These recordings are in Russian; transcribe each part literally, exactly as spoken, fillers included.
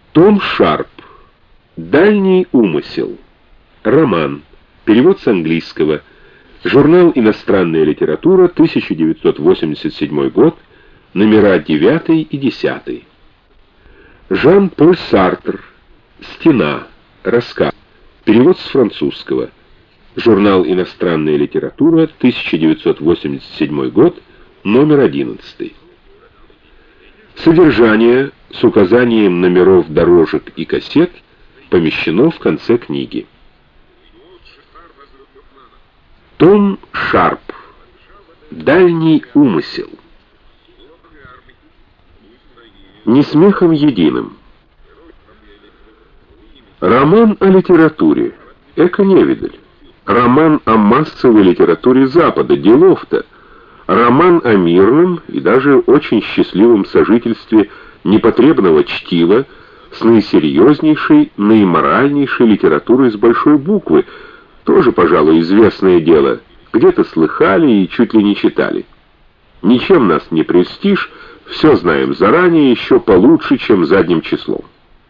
Том Шарп. «Дальний умысел». Роман. Перевод с английского. Журнал «Иностранная литература», тысяча девятьсот восемьдесят седьмой год, номера девятый и десятый. Жан-Поль Сартр. «Стена». Рассказ. Перевод с французского. Журнал «Иностранная литература», тысяча девятьсот восемьдесят седьмой год, номер одиннадцатый. Содержание с указанием номеров дорожек и кассет помещено в конце книги. Том Шарп. «Дальний умысел». Не смехом единым. Роман о литературе. Эко-невидаль. Роман о массовой литературе Запада. Делов-то. Роман о мирном и даже очень счастливом сожительстве непотребного чтива с наисерьезнейшей, наиморальнейшей литературой с большой буквы. Тоже, пожалуй, известное дело. Где-то слыхали и чуть ли не читали. Ничем нас не прельстишь, все знаем заранее, еще получше, чем задним числом.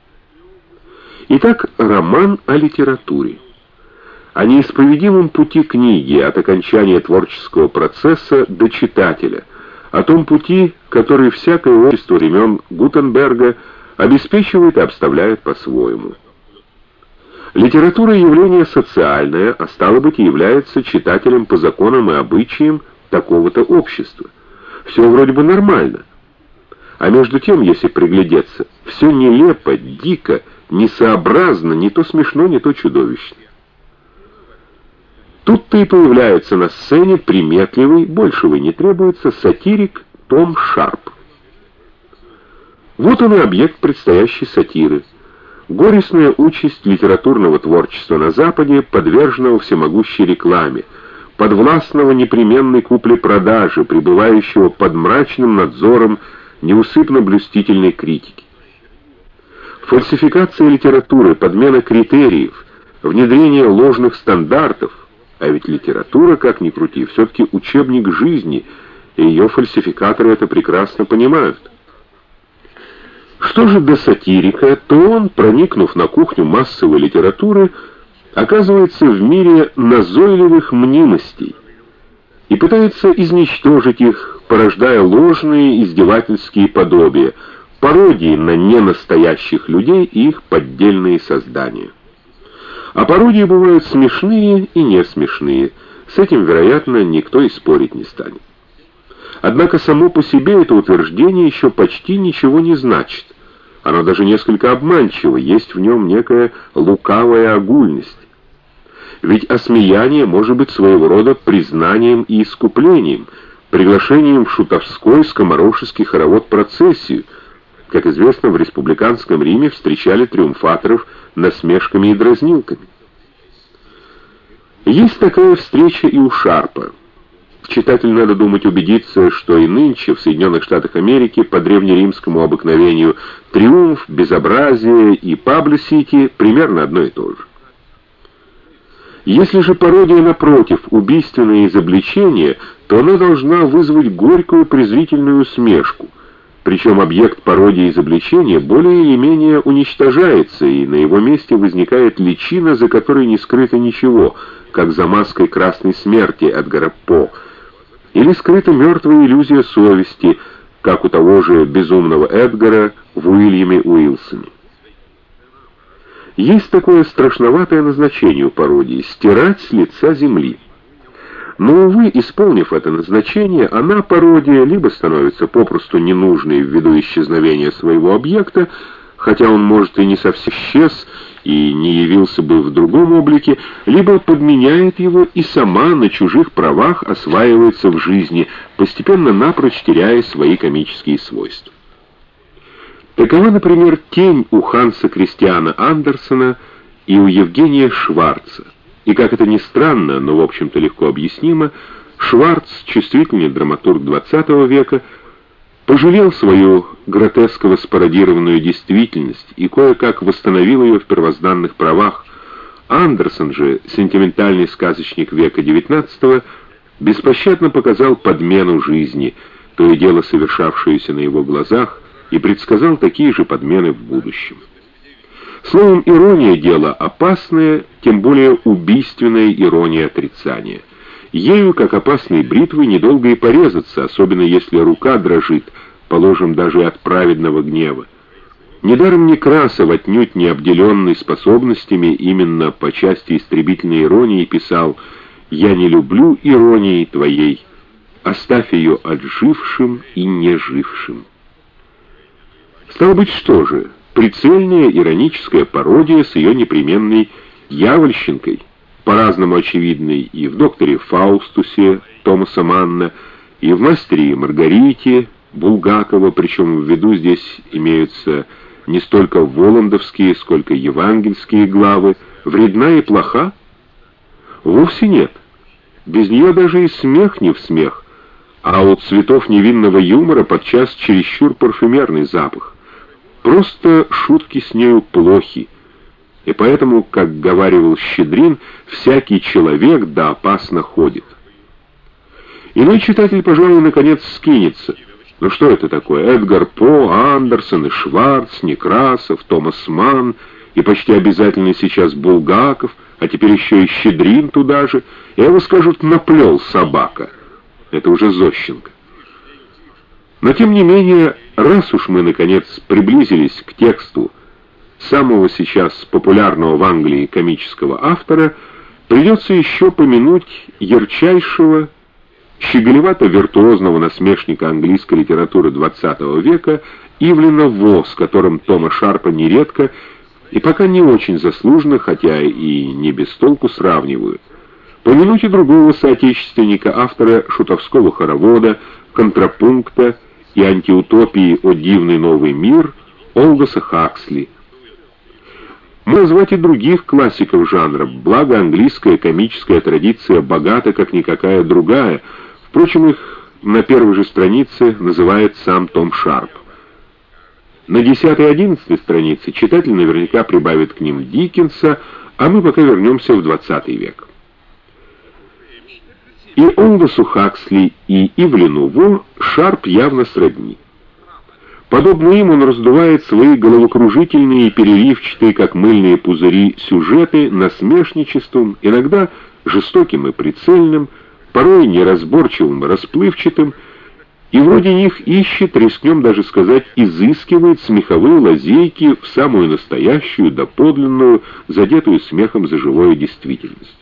Итак, роман о литературе. О неисповедимом пути книги от окончания творческого процесса до читателя, о том пути, который всякое общество времен Гутенберга обеспечивает и обставляет по-своему. Литература — явление социальное, а стало быть, является читателем по законам и обычаям такого-то общества. Все вроде бы нормально. А между тем, если приглядеться, все нелепо, дико, несообразно, не то смешно, не то чудовищно. Тут-то и появляется на сцене приметливый, большего не требуется, сатирик Том Шарп. Вот он и объект предстоящей сатиры. Горестная участь литературного творчества на Западе, подверженного всемогущей рекламе, подвластного непременной купле-продаже, пребывающего под мрачным надзором неусыпно-блюстительной критики. Фальсификация литературы, подмена критериев, внедрение ложных стандартов, а ведь литература, как ни крути, все-таки учебник жизни, и ее фальсификаторы это прекрасно понимают. Что же до сатирика, то он, проникнув на кухню массовой литературы, оказывается в мире назойливых мнимостей и пытается изничтожить их, порождая ложные издевательские подобия, пародии на ненастоящих людей и их поддельные создания. А пародии бывают смешные и не смешные. С этим, вероятно, никто и спорить не станет. Однако само по себе это утверждение еще почти ничего не значит. Оно даже несколько обманчиво, есть в нем некая лукавая огульность. Ведь осмеяние может быть своего рода признанием и искуплением, приглашением в шутовской скоморошеский хоровод-процессию. Как известно, в республиканском Риме встречали триумфаторов насмешками и дразнилками. Есть такая встреча и у Шарпа. Читатель, надо думать, убедиться, что и нынче в Соединенных Штатах Америки по древнеримскому обыкновению триумф, безобразие и паблисити примерно одно и то же. Если же пародия, напротив, убийственное изобличение, то она должна вызвать горькую презрительную усмешку. Причем объект пародии и изобличения более или менее уничтожается, и на его месте возникает личина, за которой не скрыто ничего, как за маской красной смерти Эдгара По, или скрыта мертвая иллюзия совести, как у того же безумного Эдгара в Уильяме Уилсоне. Есть такое страшноватое назначение у пародии — стирать с лица земли. Но, увы, исполнив это назначение, она, пародия, либо становится попросту ненужной ввиду исчезновения своего объекта, хотя он, может, и не совсем исчез, и не явился бы в другом облике, либо подменяет его и сама на чужих правах осваивается в жизни, постепенно напрочь теряя свои комические свойства. Такова, например, «Тень» у Ханса Кристиана Андерсена и у Евгения Шварца. И, как это ни странно, но, в общем-то, легко объяснимо, Шварц, чувствительный драматург двадцатого века, пожалел свою гротесково спародированную действительность и кое-как восстановил ее в первозданных правах. Андерсон же, сентиментальный сказочник века девятнадцатого, беспощадно показал подмену жизни, то и дело совершавшуюся на его глазах, и предсказал такие же подмены в будущем. Словом, ирония — дело опасное, тем более убийственная ирония отрицания. Ею, как опасной бритвой, недолго и порезаться, особенно если рука дрожит, положим, даже от праведного гнева. Недаром Некрасов, отнюдь не обделенный способностями именно по части истребительной иронии, писал: «Я не люблю иронии твоей, оставь ее отжившим и нежившим». Стало быть, что же, прицельная ироническая пародия с ее непременной явольщинкой, по-разному очевидной и в «Докторе Фаустусе» Томаса Манна, и в «Мастере и Маргарите» Булгакова, причем в виду здесь имеются не столько воландовские, сколько евангельские главы, вредна и плоха? Вовсе нет. Без нее даже и смех не в смех, а у цветов невинного юмора подчас чересчур парфюмерный запах. Просто шутки с нею плохи. И поэтому, как говаривал Щедрин, всякий человек да опасно ходит. Иной читатель, пожалуй, наконец скинется. Ну что это такое? Эдгар По, Андерсон и Шварц, Некрасов, Томас Манн, и почти обязательно сейчас Булгаков, а теперь еще и Щедрин туда же. И его скажут: наплел собака. Это уже Зощенко. Но тем не менее, раз уж мы, наконец, приблизились к тексту самого сейчас популярного в Англии комического автора, придется еще помянуть ярчайшего, щеголевато-виртуозного насмешника английской литературы двадцатого века Ивлина Во, с которым Тома Шарпа нередко и пока не очень заслуженно, хотя и не без толку, сравнивают. Помянуть и другого соотечественника, автора шутовского хоровода, контрапункта и антиутопии «О дивный новый мир» Олдоса Хаксли. Можно назвать и других классиков жанра, благо английская комическая традиция богата, как никакая другая. Впрочем, их на первой же странице называет сам Том Шарп. На десятой и одиннадцатой странице читатель наверняка прибавит к ним Диккенса, а мы пока вернемся в двадцатый век. И Олдосу Хаксли, и Ивлину Во Шарп явно сродни. Подобно им он раздувает свои головокружительные и переливчатые, как мыльные пузыри, сюжеты насмешничеством, иногда жестоким и прицельным, порой неразборчивым и расплывчатым, и вроде них ищет, рискнем даже сказать, изыскивает смеховые лазейки в самую настоящую, доподлинную, задетую смехом за живую действительность.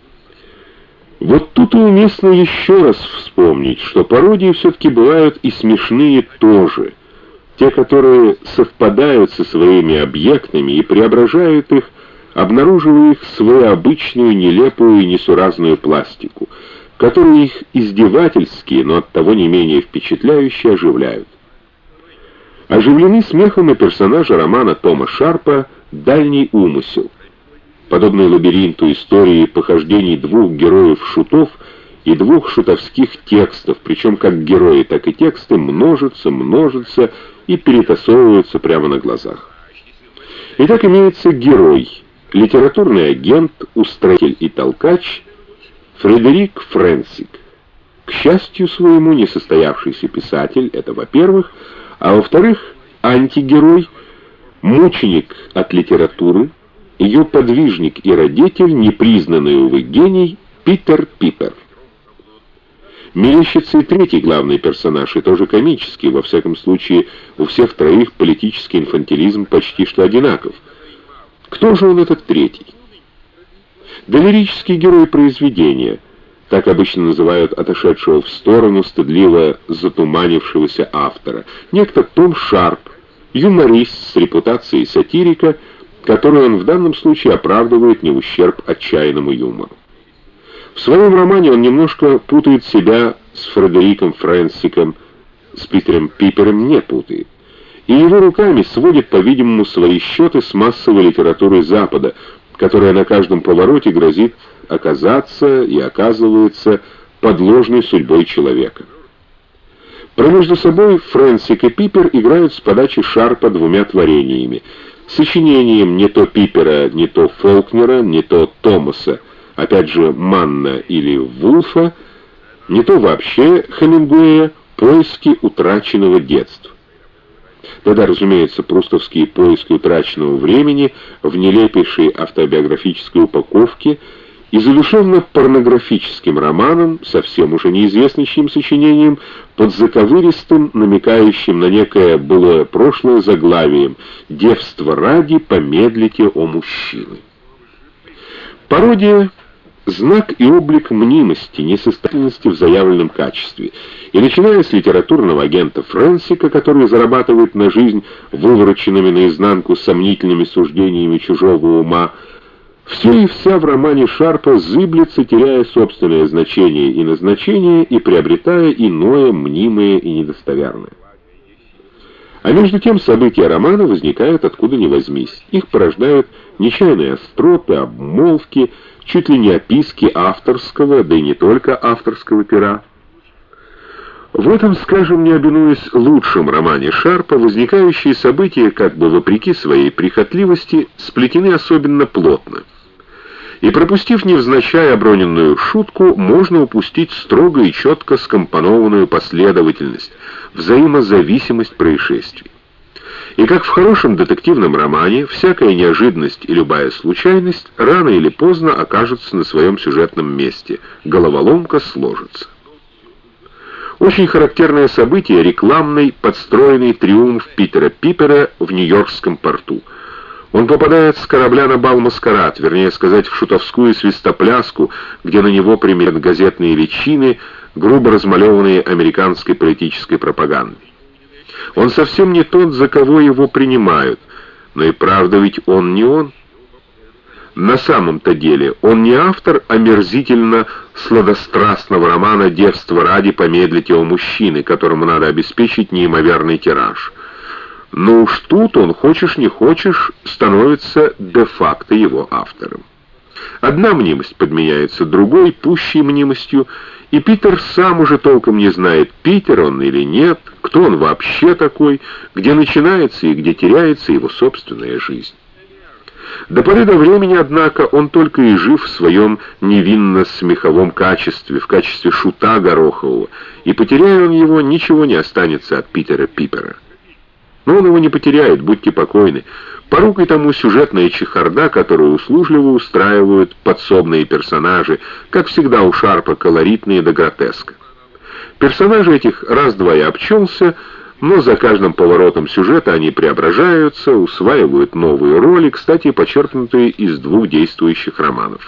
Вот тут и уместно еще раз вспомнить, что пародии все-таки бывают и смешные тоже, те, которые совпадают со своими объектами и преображают их, обнаруживая их свою обычную, нелепую и несуразную пластику, которые их издевательские, но оттого не менее впечатляющие, оживляют. Оживлены смехом и персонажи романа Тома Шарпа «Дальний умысел», подобный лабиринту истории похождений двух героев-шутов и двух шутовских текстов, причем как герои, так и тексты множатся, множатся и перетасовываются прямо на глазах. Итак, имеется герой, литературный агент, устроитель и толкач Фредерик Фрэнсик. К счастью своему, несостоявшийся писатель, это во-первых, а во-вторых, антигерой, мученик от литературы, ее подвижник и родитель, непризнанный, увы, гений Питер Пипер. Мерещится и третий главный персонаж, и тоже комический, во всяком случае, у всех троих политический инфантилизм почти что одинаков. Кто же он, этот третий? Да лирический герой произведения, так обычно называют отошедшего в сторону, стыдливо затуманившегося автора. Некто Том Шарп, юморист с репутацией сатирика, который он в данном случае оправдывает не в ущерб отчаянному юмору. В своем романе он немножко путает себя с Фредериком Фрэнсиком, с Питером Пипером не путает. И его руками сводит, по-видимому, свои счеты с массовой литературой Запада, которая на каждом повороте грозит оказаться и оказывается подложной судьбой человека. Промежду собой Фрэнсик и Пипер играют с подачи Шарпа двумя творениями, сочинением не то Пипера, не то Фолкнера, не то Томаса, опять же Манна или Вулфа, не то вообще Хемингуэя, «Поиски утраченного детства». Тогда, разумеется, прустовские поиски утраченного времени в нелепейшей автобиографической упаковке и задушевно-порнографическим романом, совсем уже неизвестно чьим сочинением, под заковыристым, намекающим на некое былое прошлое заглавием «Девство ради, помедлите о мужчины». Пародия — знак и облик мнимости, несостоятельности в заявленном качестве. И начиная с литературного агента Фрэнсика, который зарабатывает на жизнь вывороченными наизнанку сомнительными суждениями чужого ума, все и вся в романе Шарпа зыблется, теряя собственное значение и назначение и приобретая иное, мнимое и недостоверное. А между тем события романа возникают откуда ни возьмись. Их порождают нечаянные остроты, обмолвки, чуть ли не описки авторского, да и не только авторского пера. В этом, скажем, не обинуясь, лучшем романе Шарпа, возникающие события, как бы вопреки своей прихотливости, сплетены особенно плотно. И пропустив невзначай оброненную шутку, можно упустить строго и четко скомпонованную последовательность, взаимозависимость происшествий. И как в хорошем детективном романе, всякая неожиданность и любая случайность рано или поздно окажутся на своем сюжетном месте, головоломка сложится. Очень характерное событие — рекламный подстроенный триумф Питера Пипера в Нью-Йоркском порту. Он попадает с корабля на бал-маскарад, вернее сказать, в шутовскую свистопляску, где на него примерят газетные личины, грубо размалеванные американской политической пропагандой. Он совсем не тот, за кого его принимают, но и правда ведь он не он. На самом-то деле он не автор омерзительно-сладострастного романа «Девство ради, помедлите о мужчины», которому надо обеспечить неимоверный тираж. Но уж тут он, хочешь не хочешь, становится де-факто его автором. Одна мнимость подменяется другой, пущей мнимостью, и Питер сам уже толком не знает, Питер он или нет, кто он вообще такой, где начинается и где теряется его собственная жизнь. До поры до времени, однако, он только и жив в своем невинно-смеховом качестве, в качестве шута Горохового, и потеряя он его, ничего не останется от Питера Пипера. Но он его не потеряет, будьте покойны. Порукой тому сюжетная чехарда, которую услужливо устраивают подсобные персонажи, как всегда у Шарпа, колоритные до гротеска. Персонажи этих раз-два и обчелся, но за каждым поворотом сюжета они преображаются, усваивают новые роли, кстати, подчеркнутые из двух действующих романов.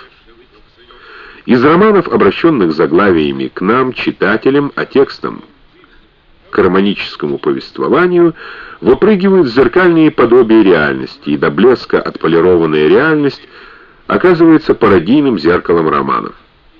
Из романов, обращенных заглавиями к нам, читателям, а текстом к романическому повествованию, выпрыгивают зеркальные подобия реальности, и до блеска отполированная реальность оказывается пародийным зеркалом романов.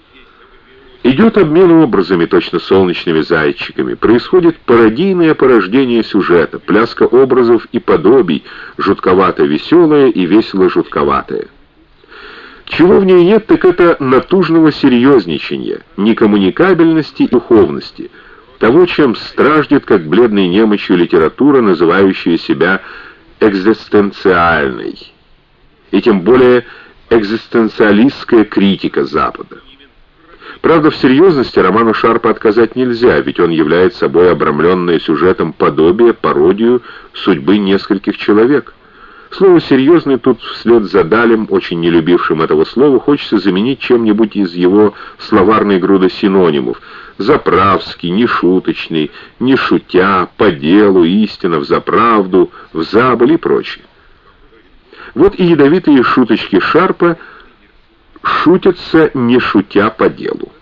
Идет обмен образами, точно солнечными зайчиками, происходит пародийное порождение сюжета, пляска образов и подобий, жутковато-веселое и весело-жутковатое. Чего в ней нет, так это натужного серьезничания, некоммуникабельности и духовности, того, чем страждет, как бледной немощью литература, называющая себя экзистенциальной, и тем более экзистенциалистская критика Запада. Правда, в серьезности роману Шарпа отказать нельзя, ведь он является собой обрамленное сюжетом подобие, пародию судьбы нескольких человек. Слово «серьезный» тут вслед за Далем, очень не любившим этого слова, хочется заменить чем-нибудь из его словарной груды синонимов: заправский, нешуточный, не шутя, по делу, истина, взаправду, взабыль и прочее. Вот и ядовитые шуточки Шарпа шутятся, не шутя, по делу.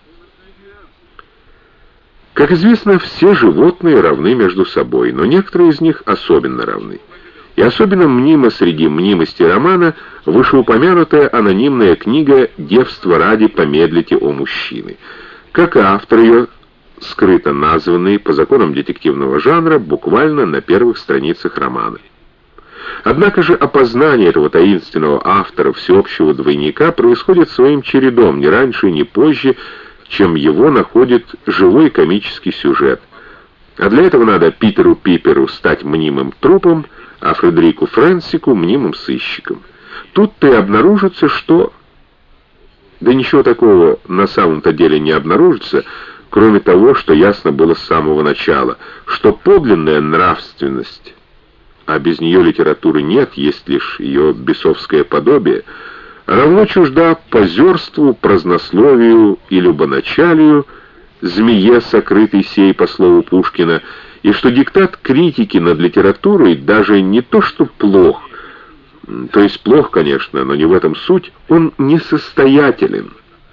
Как известно, все животные равны между собой, но некоторые из них особенно равны. И особенно мнимо среди мнимости романа вышеупомянутая анонимная книга «Девство ради, помедлите о мужчины». Как и автор ее, скрыто названный по законам детективного жанра буквально на первых страницах романа. Однако же опознание этого таинственного автора всеобщего двойника происходит своим чередом, не раньше и не позже, чем его находит живой комический сюжет. А для этого надо Питеру Пиперу стать мнимым трупом, а Фредерику Фрэнсику мнимым сыщиком. Тут-то и обнаружится, что... Да ничего такого на самом-то деле не обнаружится, кроме того, что ясно было с самого начала, что подлинная нравственность а без нее литературы нет, есть лишь ее бесовское подобие, равно чужда позерству, празднословию и любоначалию, змее, сокрытой сей, по слову Пушкина, и что диктат критики над литературой даже не то что плох, то есть плох, конечно, но не в этом суть, он несостоятелен.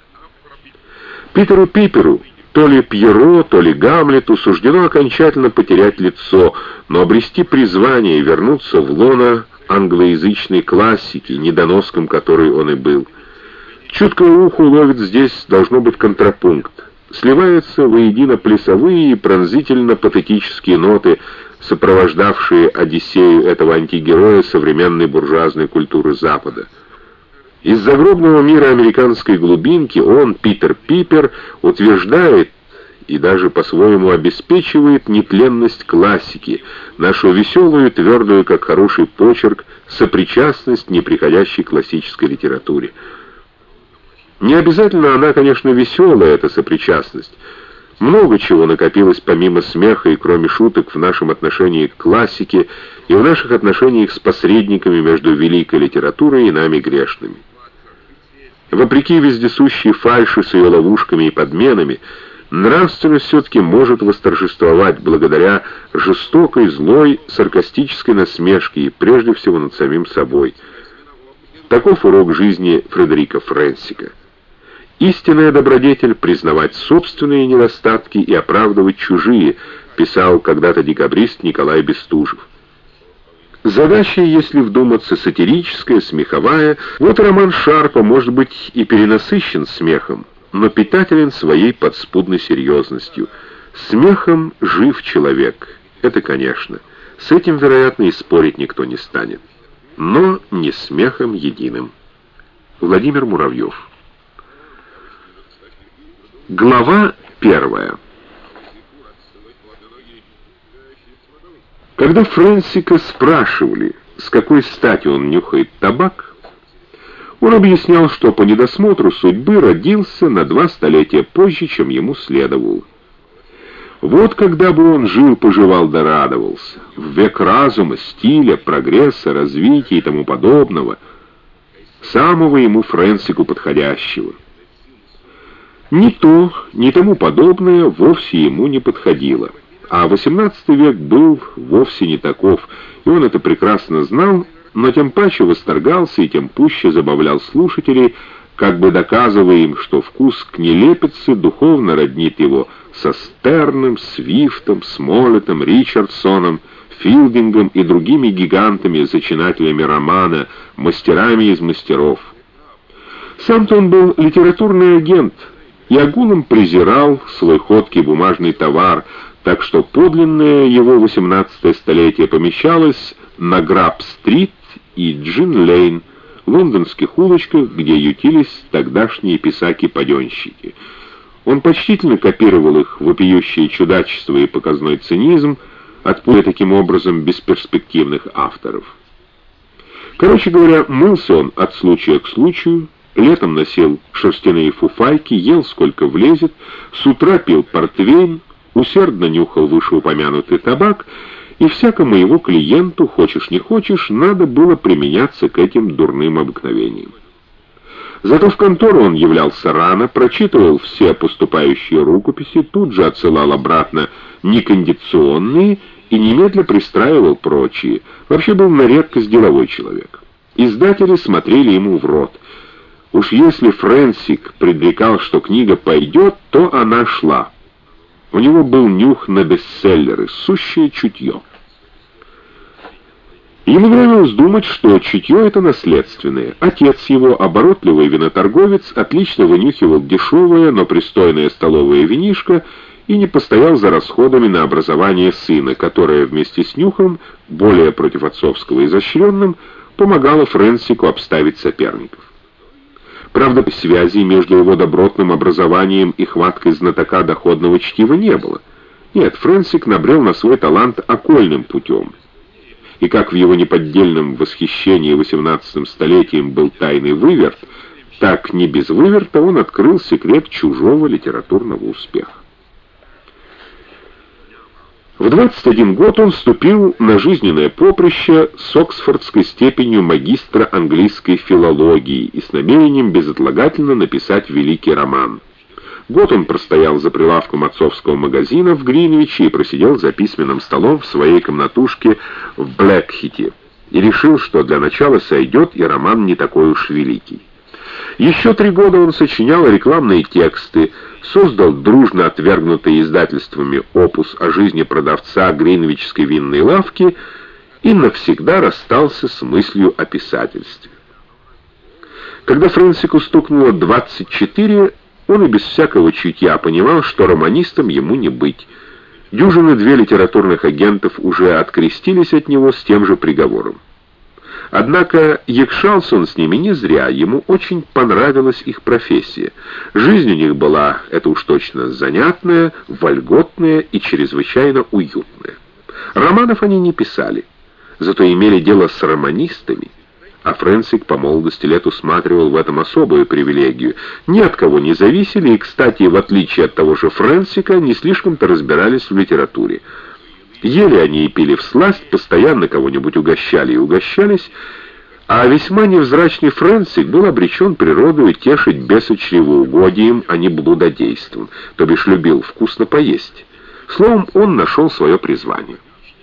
Питеру Пиперу, то ли Пьеро, то ли Гамлету суждено окончательно потерять лицо, но обрести призвание и вернуться в лоно англоязычной классики, недоноском которой он и был. Чуткое ухо ловит здесь, должно быть, контрапункт. Сливаются воедино плясовые и пронзительно-патетические ноты, сопровождавшие Одиссею этого антигероя современной буржуазной культуры Запада. Из загробного мира американской глубинки он, Питер Пипер, утверждает и даже по-своему обеспечивает нетленность классики, нашу веселую, твердую, как хороший почерк, сопричастность неприходящей классической литературе. Не обязательно она, конечно, веселая, эта сопричастность. Много чего накопилось помимо смеха и кроме шуток в нашем отношении к классике и в наших отношениях с посредниками между великой литературой и нами грешными. Вопреки вездесущей фальши с ее ловушками и подменами, нравственность все-таки может восторжествовать благодаря жестокой, злой, саркастической насмешке и прежде всего над самим собой. Таков урок жизни Фредерика Фрэнсика. «Истинная добродетель — признавать собственные недостатки и оправдывать чужие», писал когда-то декабрист Николай Бестужев. Задача, если вдуматься, сатирическая, смеховая. Вот роман Шарпа, может быть, и перенасыщен смехом, но питателен своей подспудной серьезностью. Смехом жив человек. Это, конечно. С этим, вероятно, и спорить никто не станет. Но не смехом единым. Владимир Муравьев. Глава первая. Когда Фрэнсика спрашивали, с какой стати он нюхает табак, он объяснял, что по недосмотру судьбы родился на два столетия позже, чем ему следовало. Вот когда бы он жил-поживал да радовался, в век разума, стиля, прогресса, развития и тому подобного, самого ему Фрэнсику подходящего. Ни то, ни тому подобное вовсе ему не подходило. А восемнадцатый век был вовсе не таков, и он это прекрасно знал, но тем паче восторгался и тем пуще забавлял слушателей, как бы доказывая им, что вкус к нелепице духовно роднит его со Стерном, Свифтом, Смолетом, Ричардсоном, Филдингом и другими гигантами, зачинателями романа, мастерами из мастеров. Сам-то он был литературный агент, и огулом презирал свой ходкий бумажный товар, так что подлинное его восемнадцатое столетие помещалось на Граб-стрит и Джин-лейн, лондонских улочках, где ютились тогдашние писаки-паденщики. Он почтительно копировал их вопиющее чудачество и показной цинизм, отпугивая таким образом бесперспективных авторов. Короче говоря, мылся он от случая к случаю, летом носил шерстяные фуфайки, ел сколько влезет, с утра пил портвейн, усердно нюхал вышеупомянутый табак, и всякому его клиенту, хочешь не хочешь, надо было применяться к этим дурным обыкновениям. Зато в контору он являлся рано, прочитывал все поступающие рукописи, тут же отсылал обратно некондиционные и немедля пристраивал прочие. Вообще был на редкость деловой человек. Издатели смотрели ему в рот. Уж если Фрэнсик предрекал, что книга пойдет, то она шла. У него был нюх на бестселлеры, сущее чутье. Ему нравилось думать, что чутье это наследственное. Отец его, оборотливый виноторговец, отлично вынюхивал дешевое, но пристойное столовое винишко и не постоял за расходами на образование сына, которое вместе с нюхом, более против отцовского изощренным, помогало Фрэнсику обставить соперников. Правда, связи между его добротным образованием и хваткой знатока доходного чтива не было. Нет, Фрэнсик набрел на свой талант окольным путем. И как в его неподдельном восхищении восемнадцатым столетием был тайный выверт, так не без выверта он открыл секрет чужого литературного успеха. В двадцать один год он вступил на жизненное поприще с оксфордской степенью магистра английской филологии и с намерением безотлагательно написать великий роман. Год он простоял за прилавком отцовского магазина в Гринвиче и просидел за письменным столом в своей комнатушке в Блэкхите и решил, что для начала сойдет и роман не такой уж великий. Еще три года он сочинял рекламные тексты, создал дружно отвергнутый издательствами опус о жизни продавца гринвичской винной лавки и навсегда расстался с мыслью о писательстве. Когда Фрэнсику стукнуло двадцать четыре, он и без всякого чутья понимал, что романистом ему не быть. Дюжины две литературных агентов уже открестились от него с тем же приговором. Однако якшался он с ними не зря, ему очень понравилась их профессия. Жизнь у них была, это уж точно, занятная, вольготная и чрезвычайно уютная. Романов они не писали, зато имели дело с романистами, а Фрэнсик по молодости лет усматривал в этом особую привилегию. Ни от кого не зависели и, кстати, в отличие от того же Фрэнсика, не слишком-то разбирались в литературе. Ели они и пили всласть, постоянно кого-нибудь угощали и угощались, а весьма невзрачный Фрэнсик был обречен природою тешить беса чревоугодием, а не блудодейством, то бишь любил вкусно поесть. Словом, он нашел свое призвание.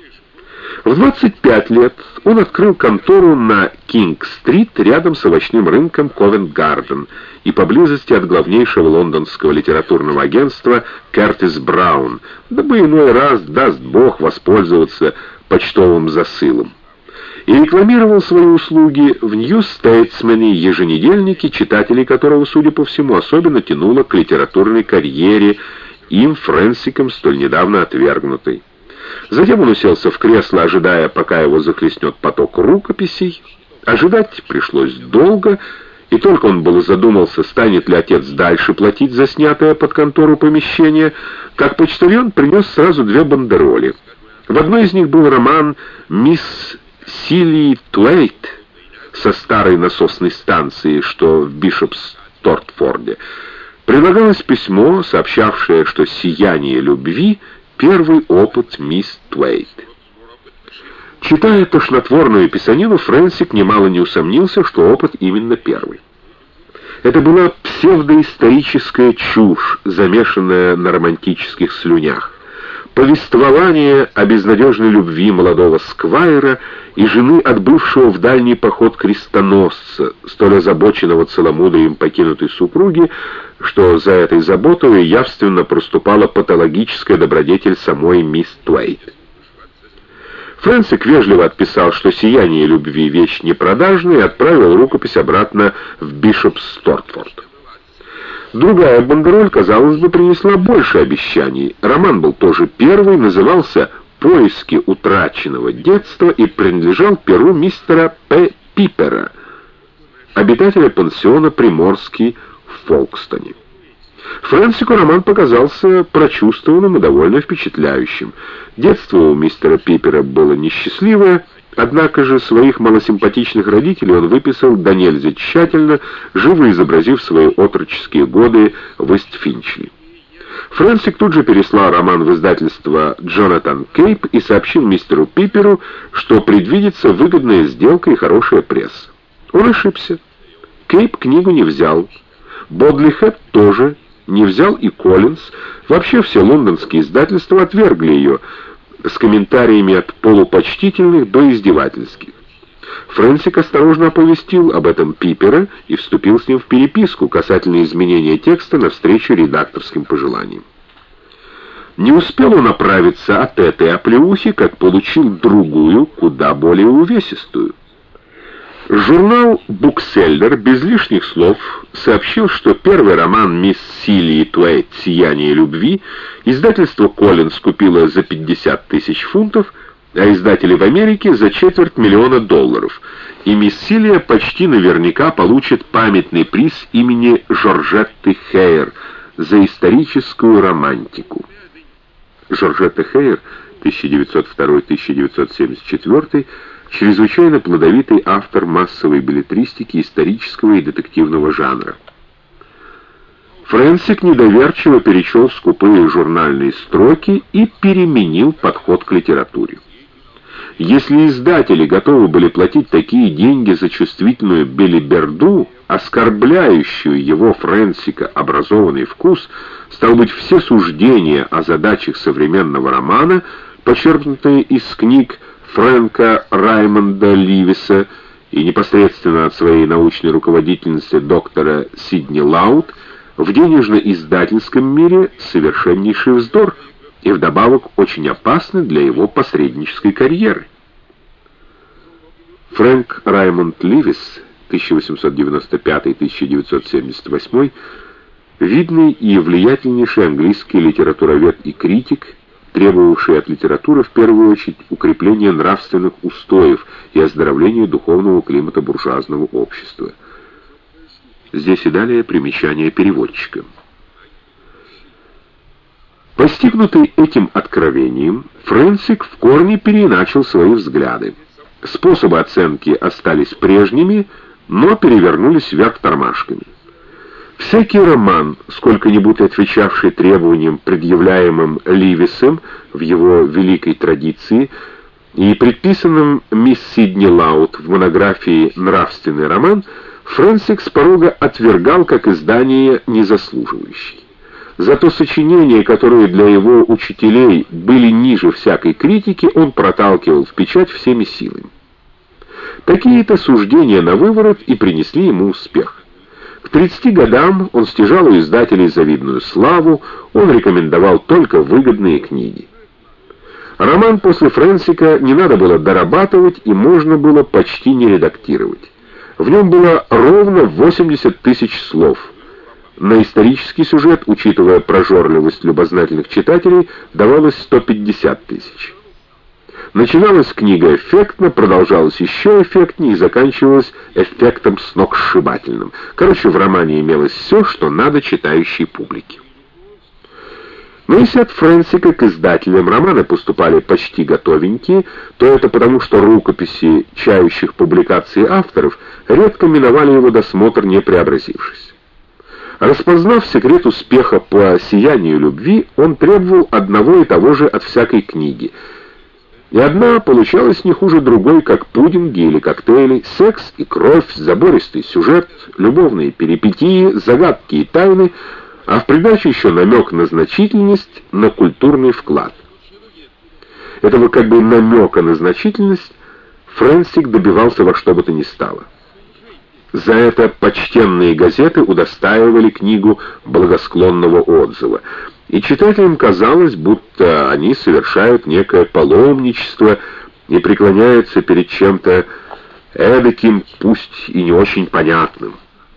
В двадцать пять лет он открыл контору на Кинг-стрит рядом с овощным рынком Ковент-Гарден и поблизости от главнейшего лондонского литературного агентства Кертис Браун, дабы иной раз, даст Бог, воспользоваться почтовым засылом. И рекламировал свои услуги в Нью-Стейтсмене, еженедельнике, читателей которого, судя по всему, особенно тянуло к литературной карьере, им, Фрэнсиком, столь недавно отвергнутой. Затем он уселся в кресло, ожидая, пока его захлестнет поток рукописей. Ожидать пришлось долго, и только он было задумался, станет ли отец дальше платить за снятое под контору помещение, как почтальон принес сразу две бандероли. В одной из них был роман «Мисс Силии Туэйт» со старой насосной станции, что в Бишопс-Тортфорде. Прилагалось письмо, сообщавшее, что «Сияние любви» — первый опыт мисс Туэйт. Читая тошнотворную писанину, Фрэнсик немало не усомнился, что опыт именно первый. Это была псевдоисторическая чушь, замешанная на романтических слюнях. Повествование о безнадежной любви молодого сквайра и жены отбывшего в дальний поход крестоносца, столь озабоченного целомудрием покинутой супруги, что за этой заботой явственно проступала патологическая добродетель самой мисс Туэйт. Фрэнсик вежливо отписал, что «Сияние любви» — вещь непродажная, и отправил рукопись обратно в Бишопс-Тортфорд. Другая бандероль, казалось бы, принесла больше обещаний. Роман был тоже первый, назывался «Поиски утраченного детства» и принадлежал перу мистера П. Пипера, обитателя пансиона «Приморский» в Фолкстоне. Фрэнсику роман показался прочувствованным и довольно впечатляющим. Детство у мистера Пипера было несчастливое, однако же своих малосимпатичных родителей он выписал до нельзя тщательно, живо изобразив свои отроческие годы в Ист-Финчли. Фрэнсик тут же переслал роман в издательство «Джонатан Кейп» и сообщил мистеру Пиперу, что предвидится выгодная сделка и хорошая пресса. Он ошибся. Кейп книгу не взял. Бодли Хэт тоже не взял, и Коллинз. Вообще все лондонские издательства отвергли ее, с комментариями от полупочтительных до издевательских. Фрэнсик осторожно оповестил об этом Пипера и вступил с ним в переписку касательно изменения текста навстречу редакторским пожеланиям. Не успел он оправиться от этой оплеухи, как получил другую, куда более увесистую. Журнал «Букселлер» без лишних слов сообщил, что первый роман мисс Силии Туэйт «Сияние любви» издательство «Коллинз» купило за пятьдесят тысяч фунтов, а издатели в Америке за четверть миллиона долларов, и мисс Силия почти наверняка получит памятный приз имени Жоржетты Хейер за историческую романтику. Жоржетта Хейер, тысяча девятьсот второй — тысяча девятьсот семьдесят четвёртый, чрезвычайно плодовитый автор массовой беллетристики, исторического и детективного жанра. Фрэнсик недоверчиво перечел скупые журнальные строки и переменил подход к литературе. Если издатели готовы были платить такие деньги за чувствительную белиберду, оскорбляющую его, Фрэнсика, образованный вкус, стало быть, все суждения о задачах современного романа, почерпнутые из книг Фрэнка Раймонда Ливиса и непосредственно от своей научной руководительницы доктора Сидни Лаут, в денежно-издательском мире совершеннейший вздор и вдобавок очень опасны для его посреднической карьеры. Фрэнк Раймонд Ливис, тысяча восемьсот девяносто пятый — тысяча девятьсот семьдесят восьмой, видный и влиятельнейший английский литературовед и критик, требовавший от литературы в первую очередь укрепления нравственных устоев и оздоровления духовного климата буржуазного общества. Здесь и далее примечание переводчика. Постигнутый этим откровением, Фрэнсик в корне переиначил свои взгляды. Способы оценки остались прежними, но перевернулись вверх тормашками. Всякий роман, сколько-нибудь отвечавший требованиям, предъявляемым Ливисом в его великой традиции, и предписанным мисс Сидни Лаут в монографии «Нравственный роман», Фрэнсик с порога отвергал как издание незаслуживающее. Зато сочинения, которые для его учителей были ниже всякой критики, он проталкивал в печать всеми силами. Такие-то суждения на выворот и принесли ему успех. К тридцати годам он стяжал у издателей завидную славу, он рекомендовал только выгодные книги. Роман после Фрэнсика не надо было дорабатывать и можно было почти не редактировать. В нем было ровно восемьдесят тысяч слов. На исторический сюжет, учитывая прожорливость любознательных читателей, давалось сто пятьдесят тысяч. Начиналась книга эффектно, продолжалась еще эффектнее и заканчивалась эффектом сногсшибательным. Короче, в романе имелось все, что надо читающей публике. Но если от Фрэнсика к издателям романы поступали почти готовенькие, то это потому, что рукописи чающих публикаций авторов редко миновали его досмотр, не преобразившись. Распознав секрет успеха по сиянию любви, он требовал одного и того же от всякой книги. И одна получалась не хуже другой, как пудинги или коктейли, секс и кровь, забористый сюжет, любовные перипетии, загадки и тайны, а в придачу еще намек на значительность, на культурный вклад. Этого как бы намека на значительность Фрэнсик добивался во что бы то ни стало. За это почтенные газеты удостаивали книгу благосклонного отзыва, и читателям казалось, будто они совершают некое паломничество и преклоняются перед чем-то эдаким, пусть и не очень понятным.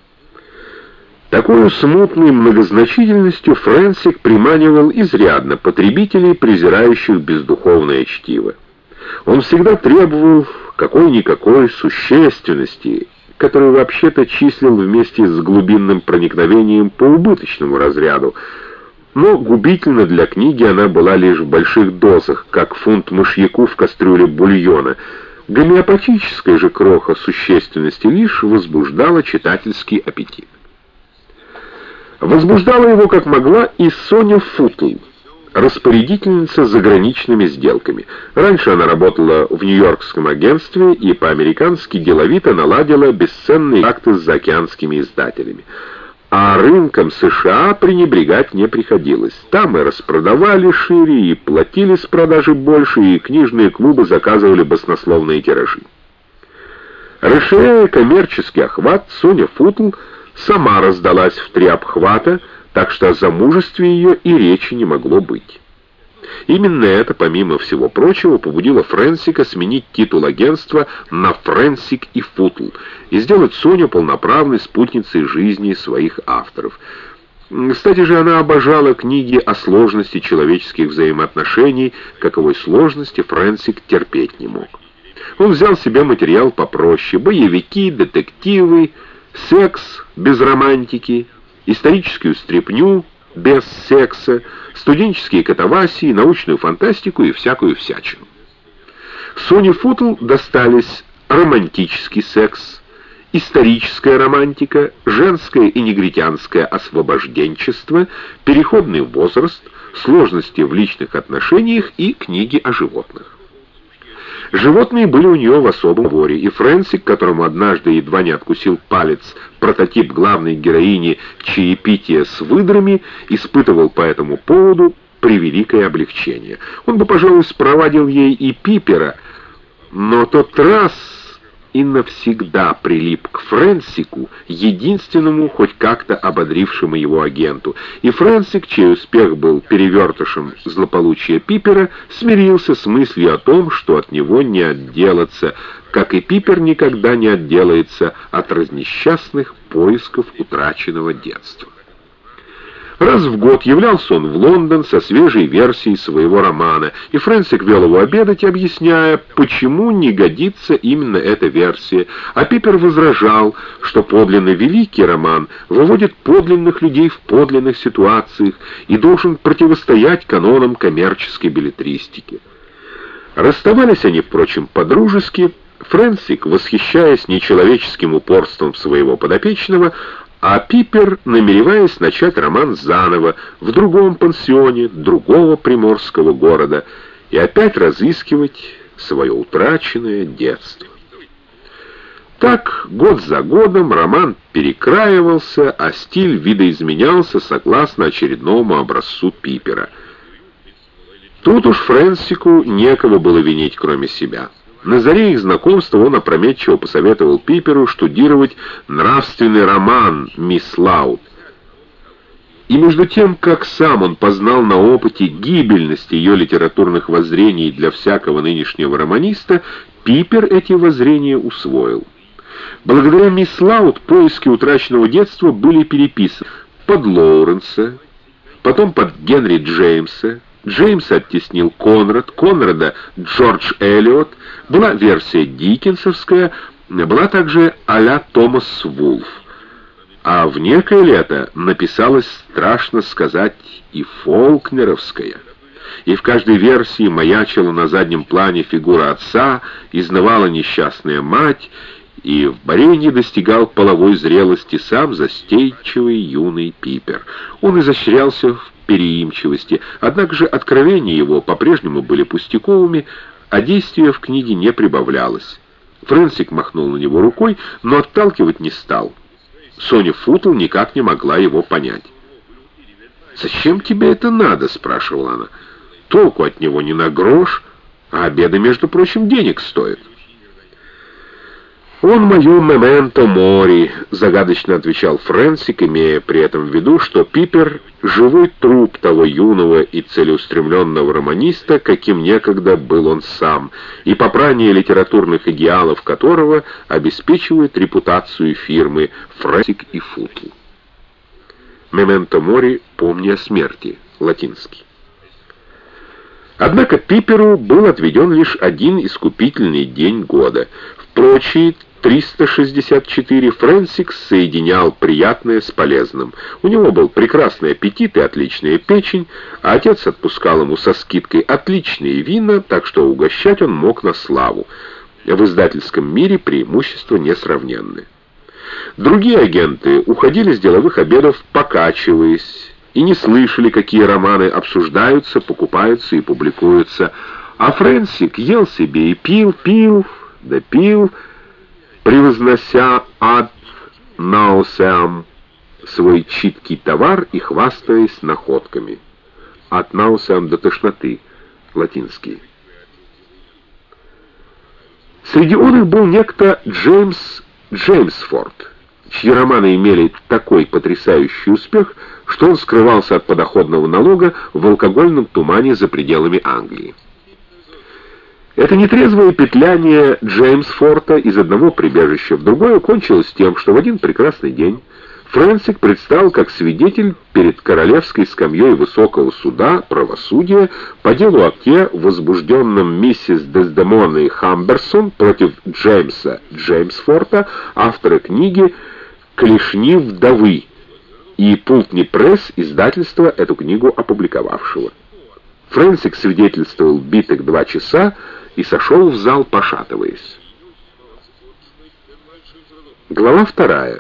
Такой смутной многозначительностью Фрэнсик приманивал изрядно потребителей, презирающих бездуховное чтиво. Он всегда требовал какой-никакой существенности, которую вообще-то числил вместе с глубинным проникновением по убыточному разряду, но губительна для книги она была лишь в больших дозах, как фунт мышьяку в кастрюле бульона. Гомеопатическая же кроха существенности лишь возбуждала читательский аппетит. Возбуждала его как могла и Соня Футл, распорядительница заграничными сделками. Раньше она работала в нью-йоркском агентстве и по-американски деловито наладила бесценные акты с заокеанскими издателями. А рынком США пренебрегать не приходилось. Там и распродавали шире, и платили с продажи больше, и книжные клубы заказывали баснословные тиражи. Расширяя коммерческий охват, Соня Футл сама раздалась в три обхвата, так что о замужестве ее и речи не могло быть. Именно это, помимо всего прочего, побудило Фрэнсика сменить титул агентства на «Фрэнсик и Футл» и сделать Соню полноправной спутницей жизни своих авторов. Кстати же, она обожала книги о сложности человеческих взаимоотношений, каковой сложности Фрэнсик терпеть не мог. Он взял себе материал попроще: боевики, детективы, секс без романтики, историческую стряпню без секса, студенческие катавасии, научную фантастику и всякую всячину. Соне Футл достались романтический секс, историческая романтика, женское и негритянское освобожденчество, переходный возраст, сложности в личных отношениях и книги о животных. Животные были у нее в особом воре, и Фрэнсик, которому однажды едва не откусил палец прототип главной героини чаепития с выдрами, испытывал по этому поводу превеликое облегчение. Он бы, пожалуй, спровадил ей и Пипера, но тот раз и навсегда прилип к Фрэнсику, единственному хоть как-то ободрившему его агенту. И Фрэнсик, чей успех был перевертышем злополучия Пипера, смирился с мыслью о том, что от него не отделаться, как и Пипер никогда не отделается от разнесчастных поисков утраченного детства. Раз в год являлся он в Лондон со свежей версией своего романа, и Фрэнсик вел его обедать, объясняя, почему не годится именно эта версия, а Пипер возражал, что подлинно великий роман выводит подлинных людей в подлинных ситуациях и должен противостоять канонам коммерческой беллетристики. Расставались они, впрочем, по-дружески. Фрэнсик, восхищаясь нечеловеческим упорством своего подопечного, а Пипер, намереваясь начать роман заново, в другом пансионе, другого приморского города, и опять разыскивать свое утраченное детство. Так, год за годом роман перекраивался, а стиль видоизменялся согласно очередному образцу Пипера. Тут уж Фрэнсику некого было винить, кроме себя. На заре их знакомства он опрометчиво посоветовал Пиперу штудировать нравственный роман «Мисс Лаут». И между тем, как сам он познал на опыте гибельность ее литературных воззрений для всякого нынешнего романиста, Пипер эти воззрения усвоил. Благодаря «Мисс Лаут» поиски утраченного детства были переписаны под Лоуренса, потом под Генри Джеймса. Джеймса оттеснил Конрад, Конрада Джордж Элиот, была версия диккенсовская, была также а-ля Томас Вулф. А в некое лето написалась, страшно сказать, и фолкнеровская. И в каждой версии маячила на заднем плане фигура отца, изнывала несчастная мать, и в борении достигал половой зрелости сам застенчивый юный Пипер. Он изощрялся в переимчивости, однако же откровения его по-прежнему были пустяковыми, а действия в книге не прибавлялось. Фрэнсик махнул на него рукой, но отталкивать не стал. Соня Футл никак не могла его понять. «Зачем тебе это надо?» — спрашивала она. «Толку от него не на грош, а обеды, между прочим, денег стоят». «Он мое мементо мори», — загадочно отвечал Фрэнсик, имея при этом в виду, что Пипер — живой труп того юного и целеустремленного романиста, каким некогда был он сам, и попрание литературных идеалов которого обеспечивает репутацию фирмы Фрэнсик и Футл. «Мементо мори» — «помни о смерти», латинский. Однако Пиперу был отведен лишь один искупительный день года. В прочие триста шестьдесят четыре Фрэнсик соединял приятное с полезным. У него был прекрасный аппетит и отличная печень, а отец отпускал ему со скидкой отличные вина, так что угощать он мог на славу. В издательском мире преимущества несравненны. Другие агенты уходили с деловых обедов, покачиваясь, и не слышали, какие романы обсуждаются, покупаются и публикуются. А Фрэнсик ел себе и пил, пил, да пил, превознося ад наусеам свой читкий товар и хвастаясь находками. Ад наусеам до тошноты, латинский. Среди оных был некто Джеймс Джеймсфорд, чьи романы имели такой потрясающий успех, что он скрывался от подоходного налога в алкогольном тумане за пределами Англии. Это нетрезвое петляние Джеймсфорда из одного прибежища в другое кончилось тем, что в один прекрасный день Фрэнсик предстал как свидетель перед королевской скамьей высокого суда правосудия по делу о акте, возбужденном миссис Дездемоной Хамберсон против Джеймса Джеймсфорда, автора книги «Клешни вдовы», и Пултни Пресс, издательство, эту книгу опубликовавшего. Фрэнсик свидетельствовал битых два часа и сошел в зал, пошатываясь. Глава вторая.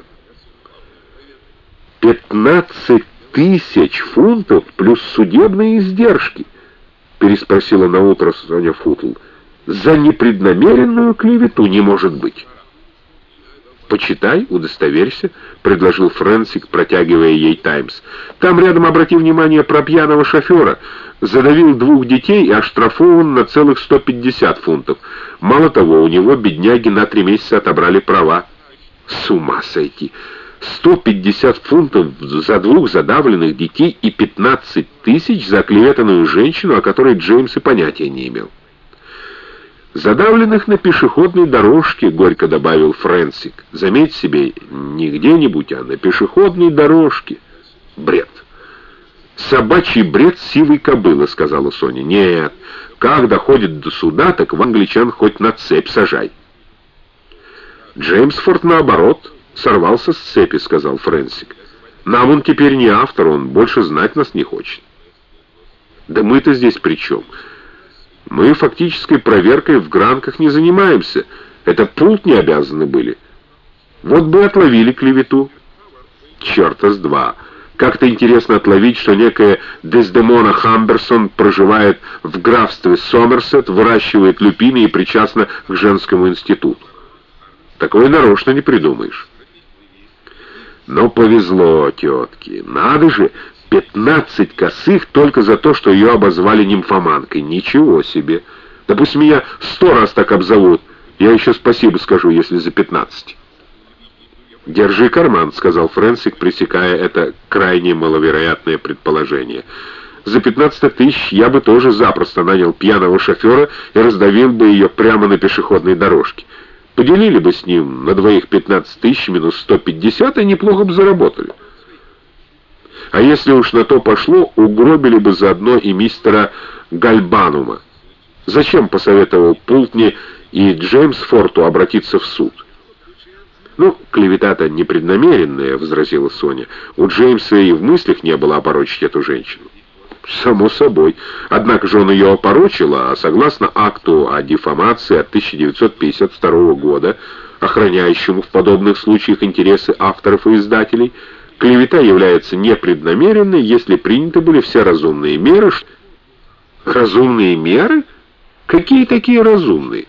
«Пятнадцать тысяч фунтов плюс судебные издержки?» — переспросила наутро Соня Футл. «За непреднамеренную клевету не может быть». «Почитай, удостоверься», — предложил Фрэнсик, протягивая ей «Таймс». «Там рядом, обрати внимание, про пьяного шофера. Задавил двух детей и оштрафован на целых сто пятьдесят фунтов. Мало того, у него, бедняги, на три месяца отобрали права». «С ума сойти! сто пятьдесят фунтов за двух задавленных детей и пятнадцать тысяч за оклеветанную женщину, о которой Джеймс и понятия не имел». «Задавленных на пешеходной дорожке», — горько добавил Фрэнсик. «Заметь себе, не где-нибудь, а на пешеходной дорожке». «Бред». «Собачий бред сивой кобылы», — сказала Соня. «Нет, как доходит до суда, так в англичан хоть на цепь сажай». «Джеймсфорд, наоборот, сорвался с цепи», — сказал Фрэнсик. «Нам он теперь не автор, он больше знать нас не хочет». «Да мы-то здесь при чем? Мы фактической проверкой в гранках не занимаемся. Это Пулт не обязаны были. Вот бы отловили клевету». «Черта с два. Как-то интересно отловить, что некая Дездемона Хамберсон проживает в графстве Сомерсет, выращивает люпины и причастна к женскому институту. Такое нарочно не придумаешь». «Но повезло тетке. Надо же, пятнадцать косых только за то, что ее обозвали нимфоманкой. Ничего себе! Да пусть меня сто раз так обзовут. Я еще спасибо скажу, если за пятнадцать». «Держи карман», — сказал Фрэнсик, пресекая это крайне маловероятное предположение. «За пятнадцать тысяч я бы тоже запросто нанял пьяного шофера и раздавил бы ее прямо на пешеходной дорожке. Поделили бы с ним на двоих пятнадцать тысяч минус сто пятьдесят, и неплохо бы заработали. А если уж на то пошло, угробили бы заодно и мистера Гальбанума. Зачем посоветовал Пултни и Джеймсфорту обратиться в суд?» «Ну, клевета-то непреднамеренная», — возразила Соня. «У Джеймса и в мыслях не было опорочить эту женщину». «Само собой. Однако же он ее опорочил, а согласно акту о дефамации от тысяча девятьсот пятьдесят второго года, охраняющему в подобных случаях интересы авторов и издателей, клевета является непреднамеренной, если приняты были все разумные меры». «Разумные меры? Какие такие разумные?»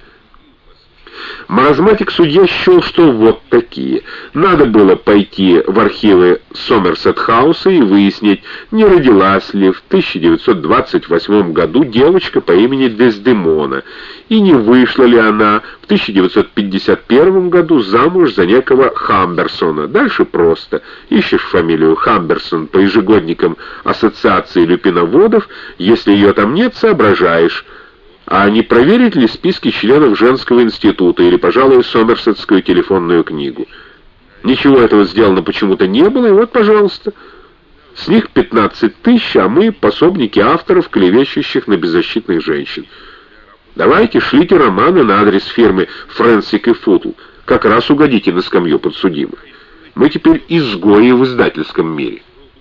Маразматик-судья счел, что вот такие. Надо было пойти в архивы Сомерсет-хауса и выяснить, не родилась ли в тысяча девятьсот двадцать восьмом году девочка по имени Дездемона, и не вышла ли она в тысяча девятьсот пятьдесят первом году замуж за некого Хамберсона. Дальше просто. Ищешь фамилию Хамберсон по ежегодникам Ассоциации люпиноводов, если ее там нет, соображаешь, а не проверить ли списки членов женского института или, пожалуй, Сомерсетскую телефонную книгу. Ничего этого сделано почему-то не было, и вот, пожалуйста, с них пятнадцать тысяч, а мы пособники авторов, клевещущих на беззащитных женщин. Давайте шлите романы на адрес фирмы Фрэнсик и Футл, как раз угодите на скамью подсудимых. Мы теперь изгои в издательском мире».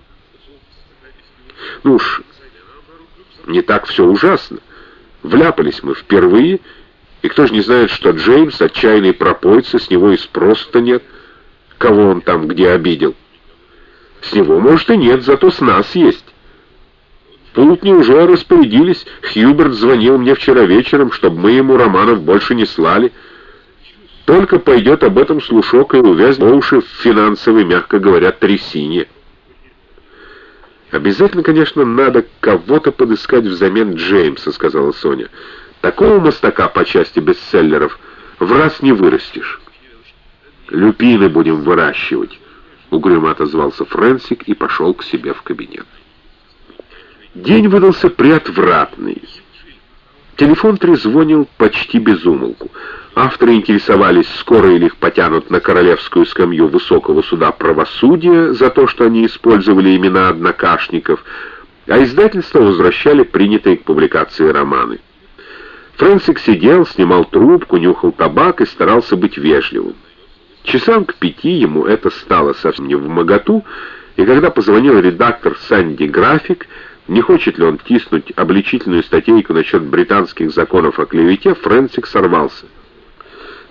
Ну уж, не так все ужасно. Вляпались мы впервые, и кто же не знает, что Джеймс — отчаянный пропойца, с него и спроса-то нет. Кого он там где обидел? С него, может, и нет, зато с нас есть. Пултни уже распорядились. Хьюберт звонил мне вчера вечером, чтобы мы ему романов больше не слали. Только пойдет об этом слушок, и увязнет по уши в финансовой, мягко говоря, трясине. «Обязательно, конечно, надо кого-то подыскать взамен Джеймса», — сказала Соня. «Такого мастака по части бестселлеров в раз не вырастешь». «Люпины будем выращивать», — угрюмо отозвался Фрэнсик и пошел к себе в кабинет. День выдался приотвратный. Телефон трезвонил почти без умолку. Авторы интересовались, скоро ли их потянут на королевскую скамью высокого суда правосудия за то, что они использовали имена однокашников, а издательства возвращали принятые к публикации романы. Фрэнсик сидел, снимал трубку, нюхал табак и старался быть вежливым. Часам к пяти ему это стало совсем не вмоготу, и когда позвонил редактор Санди График, не хочет ли он тиснуть обличительную статейку насчет британских законов о клевете, Фрэнсик сорвался.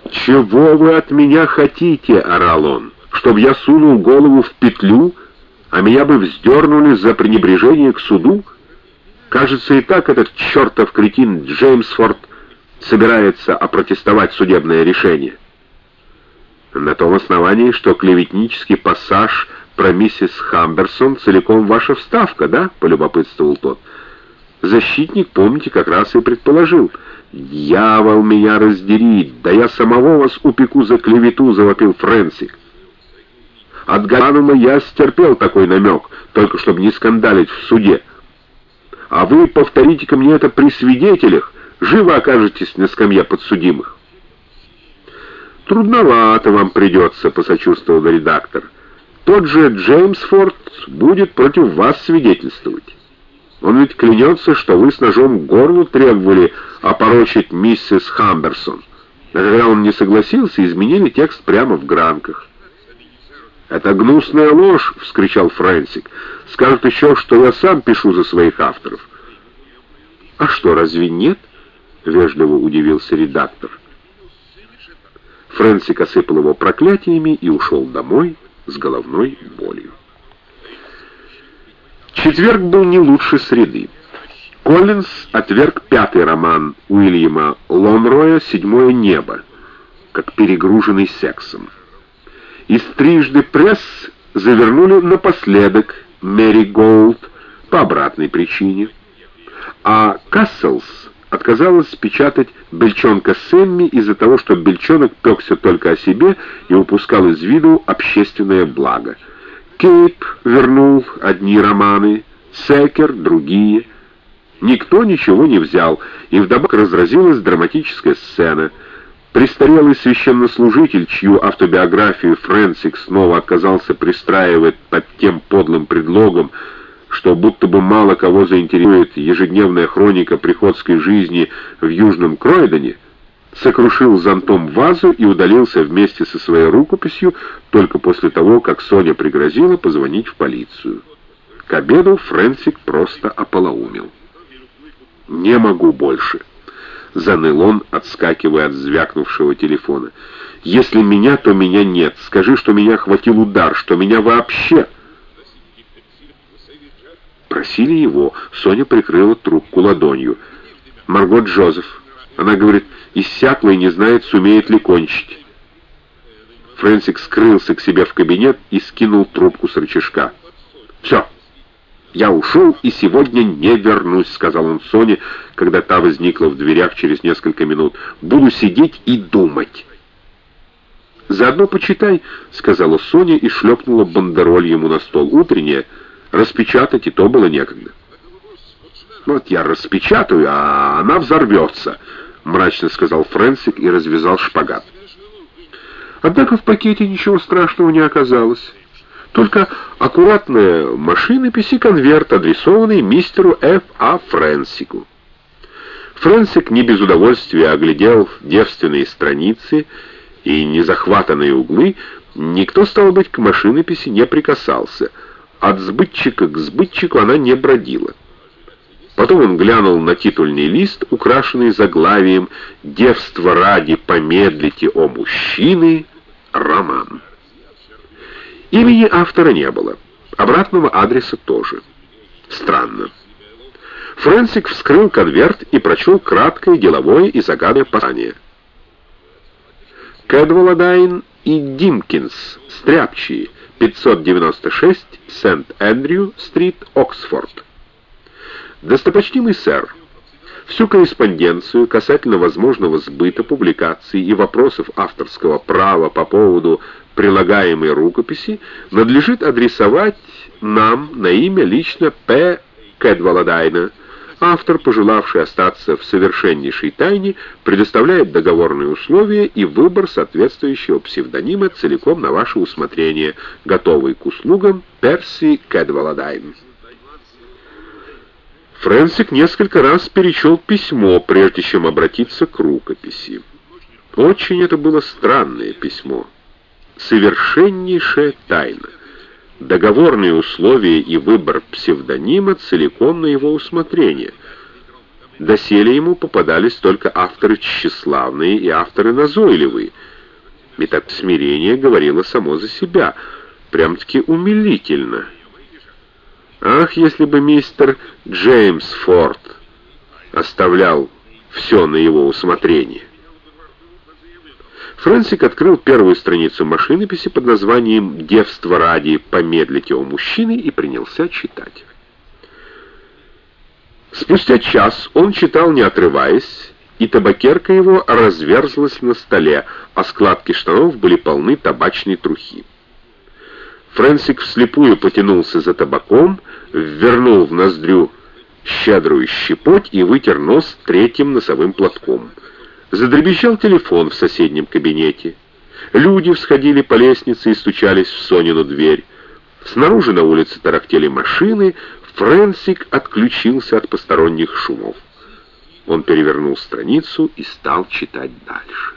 «Чего вы от меня хотите?» — орал он. «Чтоб я сунул голову в петлю, а меня бы вздернули за пренебрежение к суду? Кажется, и так этот чертов кретин Джеймсфорд собирается опротестовать судебное решение». «На том основании, что клеветнический пассаж про миссис Хамберсон целиком ваша вставка, да?» — полюбопытствовал тот. «Защитник, помните, как раз и предположил». «Дьявол меня раздери! Да я самого вас упеку за клевету!» — завопил Фрэнсик. «От Ганума я стерпел такой намек, только чтобы не скандалить в суде. А вы повторите-ка мне это при свидетелях, живо окажетесь на скамье подсудимых». «Трудновато вам придется», — посочувствовал редактор. «Тот же Джеймсфорд будет против вас свидетельствовать. Он ведь клянется, что вы с ножом к горлу требовали опорочить миссис Хамберсон. А когда он не согласился, изменили текст прямо в гранках». «Это гнусная ложь!» — вскричал Фрэнсик. «Скажут еще, что я сам пишу за своих авторов». «А что, разве нет?» — вежливо удивился редактор. Фрэнсик осыпал его проклятиями и ушел домой с головной болью. Четверг был не лучше среды. Коллинз отверг пятый роман Уильяма Лонроя «Седьмое небо», как перегруженный сексом. Из трижды пресс завернули напоследок Мэри Голд по обратной причине, а Касселс отказалась печатать «Бельчонка Сэмми» из-за того, что Бельчонок пекся только о себе и упускал из виду общественное благо. Кейп вернул одни романы, Секер — другие. Никто ничего не взял, и вдобавок разразилась драматическая сцена. Престарелый священнослужитель, чью автобиографию Фрэнсик снова отказался пристраивать под тем подлым предлогом, что будто бы мало кого заинтересует ежедневная хроника приходской жизни в Южном Кройдоне, сокрушил зонтом вазу и удалился вместе со своей рукописью только после того, как Соня пригрозила позвонить в полицию. К обеду Фрэнсик просто ополоумел. «Не могу больше», — заныл он, отскакивая от звякнувшего телефона. «Если меня, то меня нет. Скажи, что меня хватил удар, что меня вообще...» Просили его. Соня прикрыла трубку ладонью. «Марго Джозеф». Она говорит, иссякла и не знает, сумеет ли кончить. Фрэнсик скрылся к себе в кабинет и скинул трубку с рычажка. «Все, я ушел и сегодня не вернусь», — сказал он Соне, когда та возникла в дверях через несколько минут. «Буду сидеть и думать». «Заодно почитай», — сказала Соня и шлепнула бандероль ему на стол. «Утреннее. Распечатать и то было некогда». «Вот я распечатаю, а она взорвется», — мрачно сказал Фрэнсик и развязал шпагат. Однако в пакете ничего страшного не оказалось. Только аккуратная машинопись и конверт, адресованный мистеру Ф. А. Фрэнсику. Фрэнсик не без удовольствия оглядел девственные страницы и незахватанные углы. Никто, стало быть, к машинописи не прикасался. От сбытчика к сбытчику она не бродила. Потом он глянул на титульный лист, украшенный заглавием «Девство ради, помедлите, о мужчины. Роман». Имени автора не было. Обратного адреса тоже. Странно. Фрэнсик вскрыл конверт и прочел краткое, деловое и загадочное послание. Кэдваладайн и Димкинс, стряпчие, пятьсот девяносто шесть, Сент-Эндрю-стрит, Оксфорд. Достопочтимый сэр, всю корреспонденцию касательно возможного сбыта публикаций и вопросов авторского права по поводу прилагаемой рукописи надлежит адресовать нам на имя лично П. Кэдваладайна. Автор, пожелавший остаться в совершеннейшей тайне, предоставляет договорные условия и выбор соответствующего псевдонима целиком на ваше усмотрение. Готовый к услугам Перси Кэдваладайн. Фрэнсик несколько раз перечел письмо, прежде чем обратиться к рукописи. Очень это было странное письмо. Совершеннейшая тайна. Договорные условия и выбор псевдонима целиком на его усмотрение. Доселе ему попадались только авторы тщеславные и авторы назойливые. Метод смирения говорило само за себя, прям-таки умилительно. Ах, если бы мистер Джеймс Форд оставлял все на его усмотрение. Фрэнсик открыл первую страницу машинописи под названием «Девство ради, помедлите о мужчины» и принялся читать. Спустя час он читал, не отрываясь, и табакерка его разверзлась на столе, а складки штанов были полны табачной трухи. Фрэнсик вслепую потянулся за табаком, ввернул в ноздрю щедрую щепоть и вытер нос третьим носовым платком. Задребезжал телефон в соседнем кабинете. Люди всходили по лестнице и стучались в Сонину дверь. Снаружи на улице тарахтели машины. Фрэнсик отключился от посторонних шумов. Он перевернул страницу и стал читать дальше.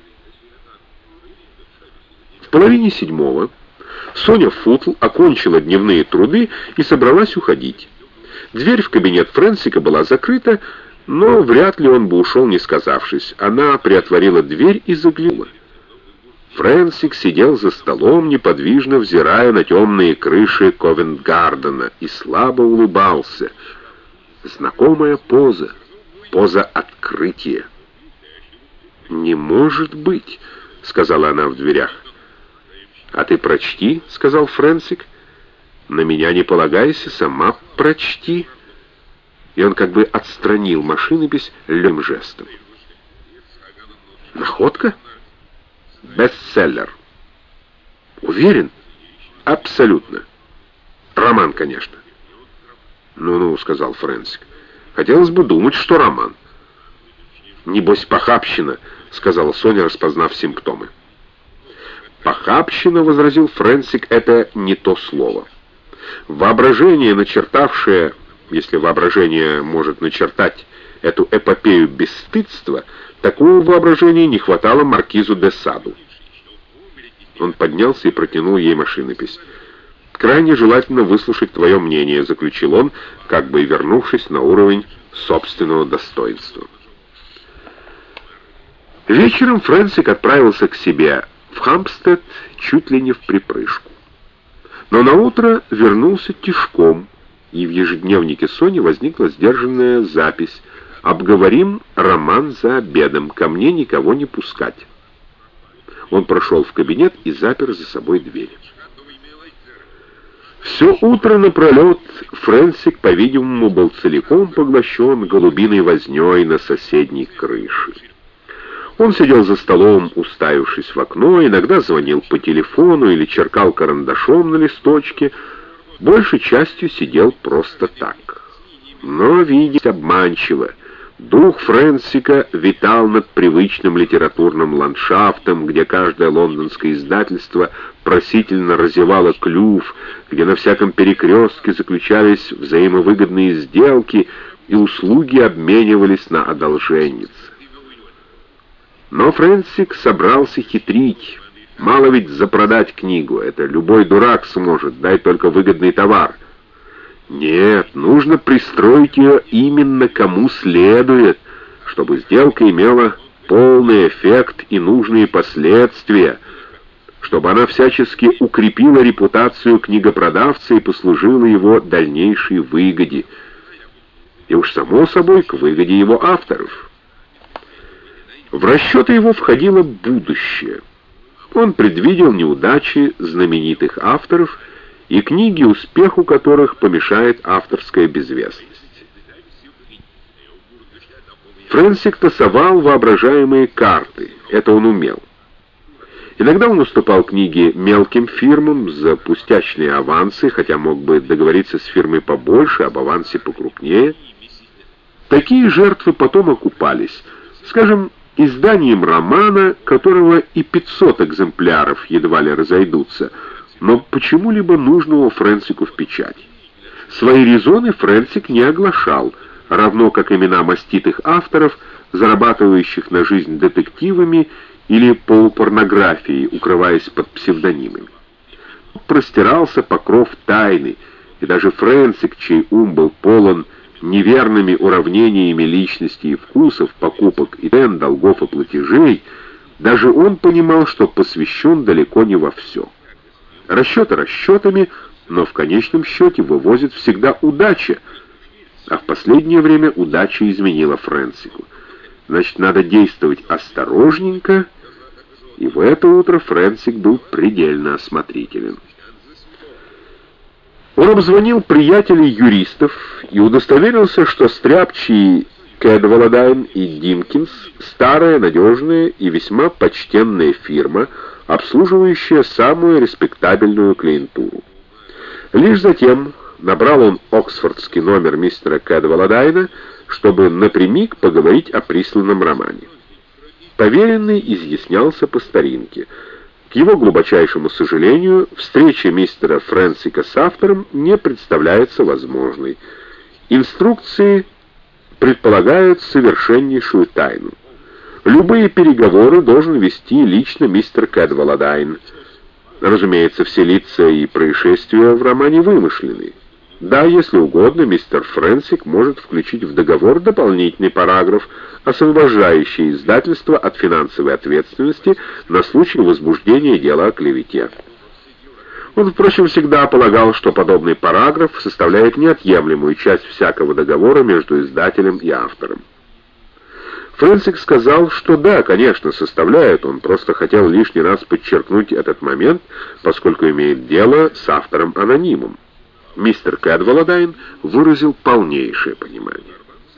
В половине седьмого Соня Футл окончила дневные труды и собралась уходить. Дверь в кабинет Фрэнсика была закрыта, но вряд ли он бы ушел, не сказавшись. Она приотворила дверь и заглянула. Фрэнсик сидел за столом, неподвижно взирая на темные крыши Ковент-Гардена, и слабо улыбался. Знакомая поза, поза открытия. «Не может быть», — сказала она в дверях. «А ты прочти», — сказал Фрэнсик. «На меня не полагайся, сама прочти». И он как бы отстранил машинопись легким жестом. «Находка? Бестселлер». «Уверен?» «Абсолютно. Роман, конечно». «Ну-ну», — сказал Фрэнсик. «Хотелось бы думать, что роман». «Небось, похабщина», — сказала Соня, распознав симптомы. «Похабщина», — возразил Фрэнсик, — «это не то слово. Воображение, начертавшее, если воображение может начертать эту эпопею бесстыдства, такого воображения не хватало маркизу де Саду». Он поднялся и протянул ей машинопись. «Крайне желательно выслушать твое мнение», — заключил он, как бы вернувшись на уровень собственного достоинства. Вечером Фрэнсик отправился к себе в Хампстед чуть ли не вприпрыжку. Но наутро вернулся тишком, и в ежедневнике Сони возникла сдержанная запись: «Обговорим роман за обедом, ко мне никого не пускать». Он прошел в кабинет и запер за собой дверь. Все утро напролет Фрэнсик, по-видимому, был целиком поглощен голубиной вознёй на соседней крыше. Он сидел за столом, уставившись в окно, иногда звонил по телефону или черкал карандашом на листочке, большей частью сидел просто так. Но видеть обманчиво. Дух Фрэнсика витал над привычным литературным ландшафтом, где каждое лондонское издательство просительно разевало клюв, где на всяком перекрестке заключались взаимовыгодные сделки и услуги обменивались на одолженниц. Но Фрэнсик собрался хитрить. Мало ведь запродать книгу, это любой дурак сможет, дай только выгодный товар. Нет, нужно пристроить ее именно кому следует, чтобы сделка имела полный эффект и нужные последствия, чтобы она всячески укрепила репутацию книгопродавца и послужила его дальнейшей выгоде. И уж само собой к выгоде его авторов. В расчеты его входило будущее. Он предвидел неудачи знаменитых авторов и книги, успеху которых помешает авторская безвестность. Фрэнсик тасовал воображаемые карты, это он умел. Иногда он уступал книги мелким фирмам за пустячные авансы, хотя мог бы договориться с фирмой побольше, об авансе покрупнее. Такие жертвы потом окупались, скажем, изданием романа, которого и пятьсот экземпляров едва ли разойдутся, но почему-либо нужного Фрэнсику в печати. Свои резоны Фрэнсик не оглашал, равно как имена маститых авторов, зарабатывающих на жизнь детективами или полупорнографией, укрываясь под псевдонимами. Простирался покров тайны, и даже Фрэнсик, чей ум был полон неверными уравнениями личности и вкусов, покупок и цен, долгов и платежей, даже он понимал, что посвящен далеко не во все. Расчеты расчетами, но в конечном счете вывозит всегда удача, а в последнее время удача изменила Фрэнсику. Значит, надо действовать осторожненько, и в это утро Фрэнсик был предельно осмотрителен. Он обзвонил приятелей юристов и удостоверился, что стряпчие Кэдваладайн и Димкинс — старая, надежная и весьма почтенная фирма, обслуживающая самую респектабельную клиентуру. Лишь затем набрал он оксфордский номер мистера Кэдваладайна, чтобы напрямик поговорить о присланном романе. Поверенный изъяснялся по старинке. К его глубочайшему сожалению, встреча мистера Фрэнсика с автором не представляется возможной. Инструкции предполагают совершеннейшую тайну. Любые переговоры должен вести лично мистер Кэдваладайн. Разумеется, все лица и происшествия в романе вымышлены. Да, если угодно, мистер Фрэнсик может включить в договор дополнительный параграф, освобождающий издательство от финансовой ответственности на случай возбуждения дела о клевете. Он, впрочем, всегда полагал, что подобный параграф составляет неотъемлемую часть всякого договора между издателем и автором. Фрэнсик сказал, что да, конечно, составляет, он просто хотел лишний раз подчеркнуть этот момент, поскольку имеет дело с автором-анонимом. Мистер Кэдваладайн выразил полнейшее понимание.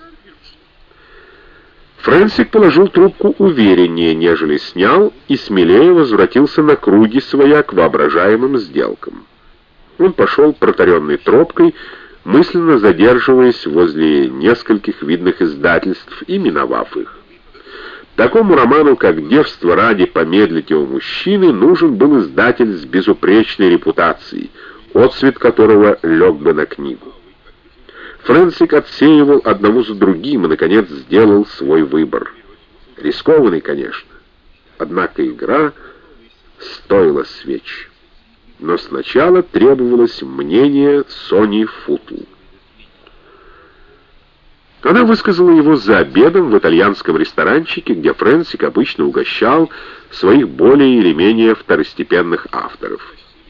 Фрэнсик положил трубку увереннее, нежели снял, и смелее возвратился на круги своя к воображаемым сделкам. Он пошел протаренной тропкой, мысленно задерживаясь возле нескольких видных издательств и миновав их. Такому роману, как «Девство ради помедлите у мужчины», нужен был издатель с безупречной репутацией, отцвет которого лег бы на книгу. Фрэнсик отсеивал одного за другим и, наконец, сделал свой выбор. Рискованный, конечно, однако игра стоила свеч. Но сначала требовалось мнение Сони Футл. Она высказала его за обедом в итальянском ресторанчике, где Фрэнсик обычно угощал своих более или менее второстепенных авторов.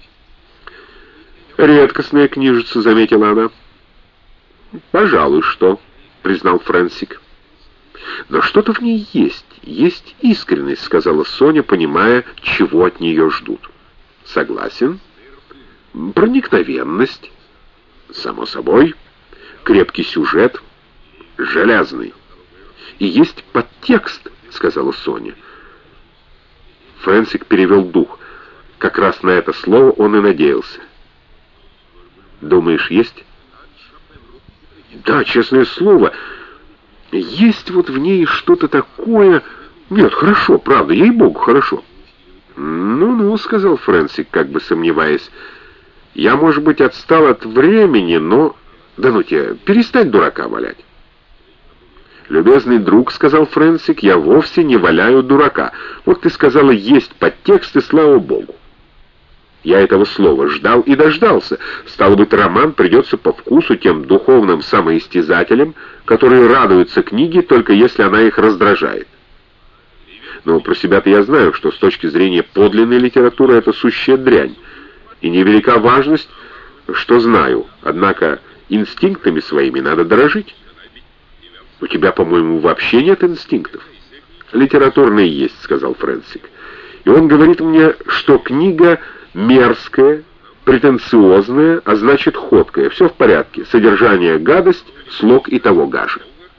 «Редкостная книжица», — заметила она. «Пожалуй, что», — признал Фрэнсик. «Но что-то в ней есть, есть искренность», — сказала Соня, понимая, чего от нее ждут. «Согласен. Проникновенность. Само собой. Крепкий сюжет. Железный. И есть подтекст», — сказала Соня. Фрэнсик перевел дух. Как раз на это слово он и надеялся. «Думаешь, есть?» «Да, честное слово, есть вот в ней что-то такое...» «Нет, хорошо, правда, ей-богу, хорошо». «Ну-ну», — сказал Фрэнсик, как бы сомневаясь, — «я, может быть, отстал от времени, но...» «Да ну тебя, перестань дурака валять». «Любезный друг», — сказал Фрэнсик, — «я вовсе не валяю дурака. Вот ты сказала, есть подтекст, и слава богу. Я этого слова ждал и дождался. Стало быть, роман придется по вкусу тем духовным самоистязателям, которые радуются книге, только если она их раздражает. Но про себя-то я знаю, что с точки зрения подлинной литературы это сущая дрянь. И невелика важность, что знаю, однако инстинктами своими надо дорожить. У тебя, по-моему, вообще нет инстинктов». «Литературные есть», — сказал Фрэнсик. «И он говорит мне, что книга мерзкая, претенциозная, а значит ходкая. Все в порядке. Содержание — гадость, слог и того гаже».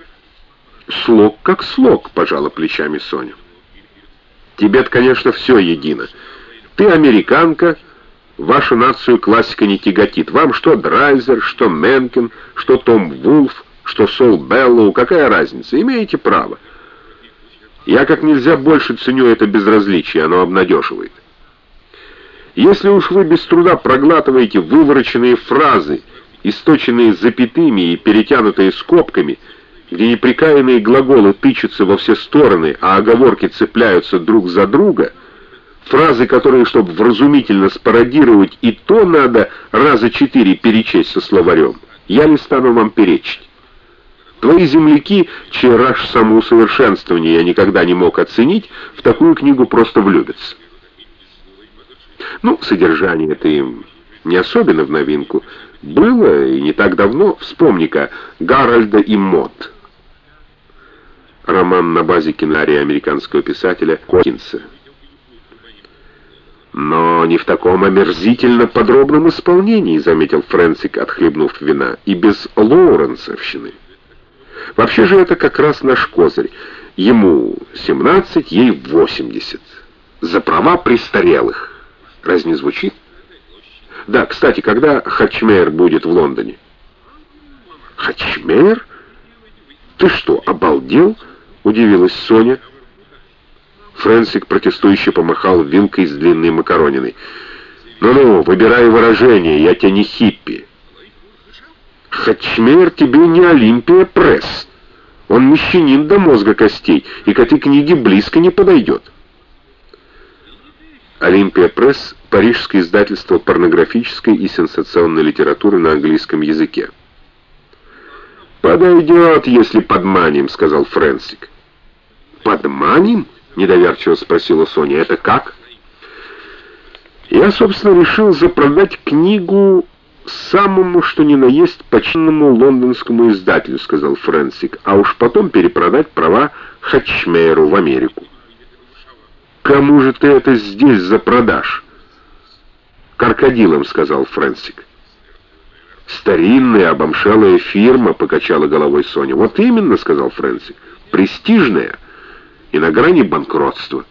«Слог как слог», — пожала плечами Соня. «Тебе-то, конечно, все едино. Ты американка, вашу нацию классика не тяготит. Вам что Драйзер, что Менкен, что Том Вулф, что Сол Беллоу, какая разница? Имеете право. Я как нельзя больше ценю это безразличие, оно обнадеживает. Если уж вы без труда проглатываете вывороченные фразы, источенные запятыми и перетянутые скобками, где неприкаянные глаголы тычутся во все стороны, а оговорки цепляются друг за друга, фразы, которые, чтобы вразумительно спародировать, и то надо раза четыре перечесть со словарем, я не стану вам перечить. Твои земляки, чей раж самоусовершенствования я никогда не мог оценить, в такую книгу просто влюбятся. Ну, содержание это им не особенно в новинку. Было и не так давно. Вспомни-ка «Гарольда и Мод». Роман на базе кинария американского писателя Хокинса. «Но не в таком омерзительно подробном исполнении», — заметил Фрэнсик, отхлебнув вина, — «и без лоуренсовщины. Вообще же это как раз наш козырь. Ему семнадцать, ей восемьдесят. За права престарелых. Разве не звучит? Да, кстати, когда Хачмейр будет в Лондоне?» «Хачмейр? Ты что, обалдел?» — удивилась Соня. Фрэнсик протестующе помахал вилкой с длинной макарониной. «Ну-ну, выбирай выражение, я тебе не хиппи. Хачмейр тебе не Олимпия Пресс. Он мещанин до мозга костей, и к этой книге близко не подойдет». Олимпия Пресс — парижское издательство порнографической и сенсационной литературы на английском языке. «Подойдет, если подманим», — сказал Фрэнсик. «Подманим?» — недоверчиво спросила Соня. «Это как?» «Я, собственно, решил запродать книгу самому, что ни на есть, почтенному лондонскому издателю», — сказал Фрэнсик, «а уж потом перепродать права Хачмейру в Америку». «Кому же ты это здесь запродашь?» «Крокодилам», — сказал Фрэнсик. «Старинная, обомшелая фирма», — покачала головой Соня. «Вот именно», — сказал Фрэнсик, — «престижная и на грани банкротства.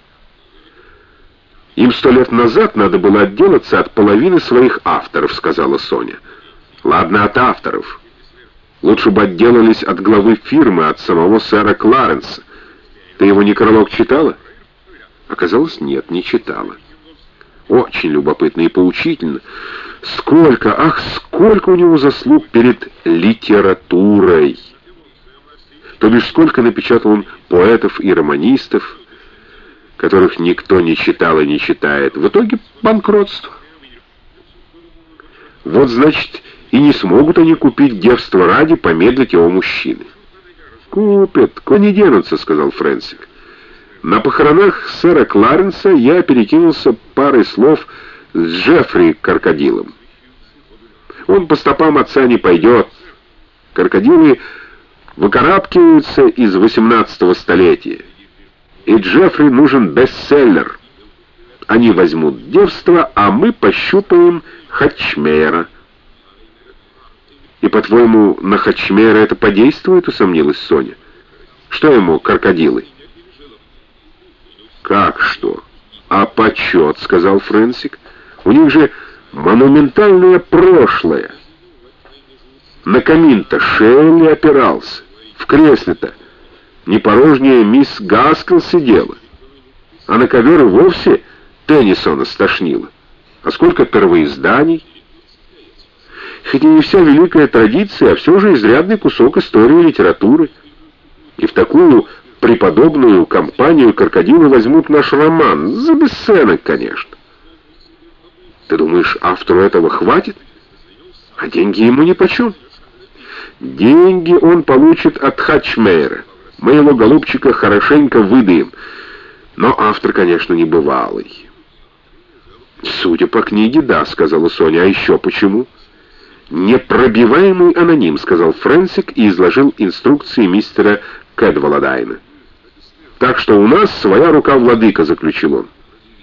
Им сто лет назад надо было отделаться от половины своих авторов», — сказала Соня. «Ладно, от авторов. Лучше бы отделались от главы фирмы, от самого сэра Кларенса. Ты его некролог читала?» Оказалось, нет, не читала. Очень любопытно и поучительно. Сколько, ах, сколько у него заслуг перед литературой! То бишь, сколько напечатал он поэтов и романистов, которых никто не читал и не читает. В итоге банкротство. Вот, значит, и не смогут они купить девство ради помедлить его мужчины. «Купят, куда не денутся», — сказал Фрэнсик. «На похоронах сэра Кларенса я перекинулся парой слов с Джеффри Крокодилом. Он по стопам отца не пойдет. Крокодилы выкарабкиваются из восемнадцатого столетия. И Джеффри нужен бестселлер. Они возьмут девство, а мы пощупаем Хачмейра». «И, по-твоему, на Хачмейра это подействует?» — усомнилась Соня. «Что ему крокодилы?» «Как что? А почет», — сказал Фрэнсик. «У них же монументальное прошлое. На камин-то Шелли опирался. В кресле-то не порожняя мисс Гаскел сидела. А на ковер и вовсе Теннисона стошнило. А сколько первоизданий? Хоть и не вся великая традиция, а все же изрядный кусок истории литературы. И в такую преподобную компанию крокодилы возьмут наш роман. За бесценок, конечно. Ты думаешь, автору этого хватит? А деньги ему нипочем. Деньги он получит от Хачмейра. Мы его, голубчика, хорошенько выдаем. Но автор, конечно, не бывалый. «Судя по книге, да», — сказала Соня. «А еще почему?» «Непробиваемый аноним», — сказал Фрэнсик и изложил инструкции мистера Кэдваладайна. «Так что у нас своя рука владыка», — заключил он.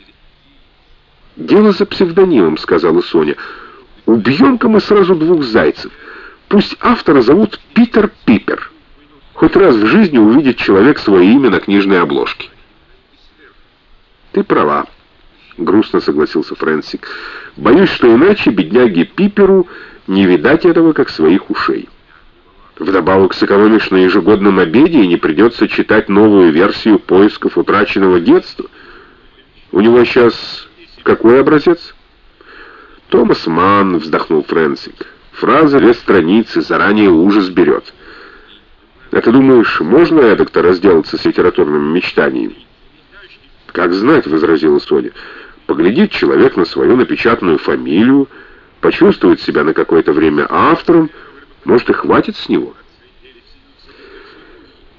«Дело за псевдонимом», — сказала Соня. «Убьем-ка мы сразу двух зайцев. Пусть автора зовут Питер Пипер. Хоть раз в жизни увидит человек свое имя на книжной обложке». «Ты права», — грустно согласился Фрэнсик. «Боюсь, что иначе бедняге Пиперу не видать этого, как своих ушей. Вдобавок сэкономишь на ежегодном обеде и не придется читать новую версию поисков утраченного детства. У него сейчас какой образец?» «Томас Манн», — вздохнул Фрэнсик. «Фраза две страницы, заранее ужас берет. А ты думаешь, можно эдак-то разделаться с литературными мечтаниями?» «Как знать», — возразила Соня. «Поглядит человек на свою напечатанную фамилию, почувствует себя на какое-то время автором, может, и хватит с него».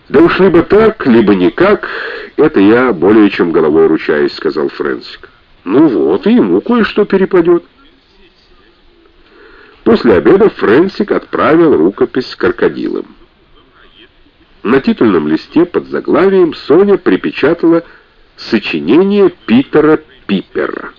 «Да уж либо так, либо никак, это я более чем головой ручаюсь», — сказал Фрэнсик. «Ну вот, и ему кое-что перепадет». После обеда Фрэнсик отправил рукопись крокодилам. На титульном листе под заглавием Соня припечатала сочинение Питера Пипера.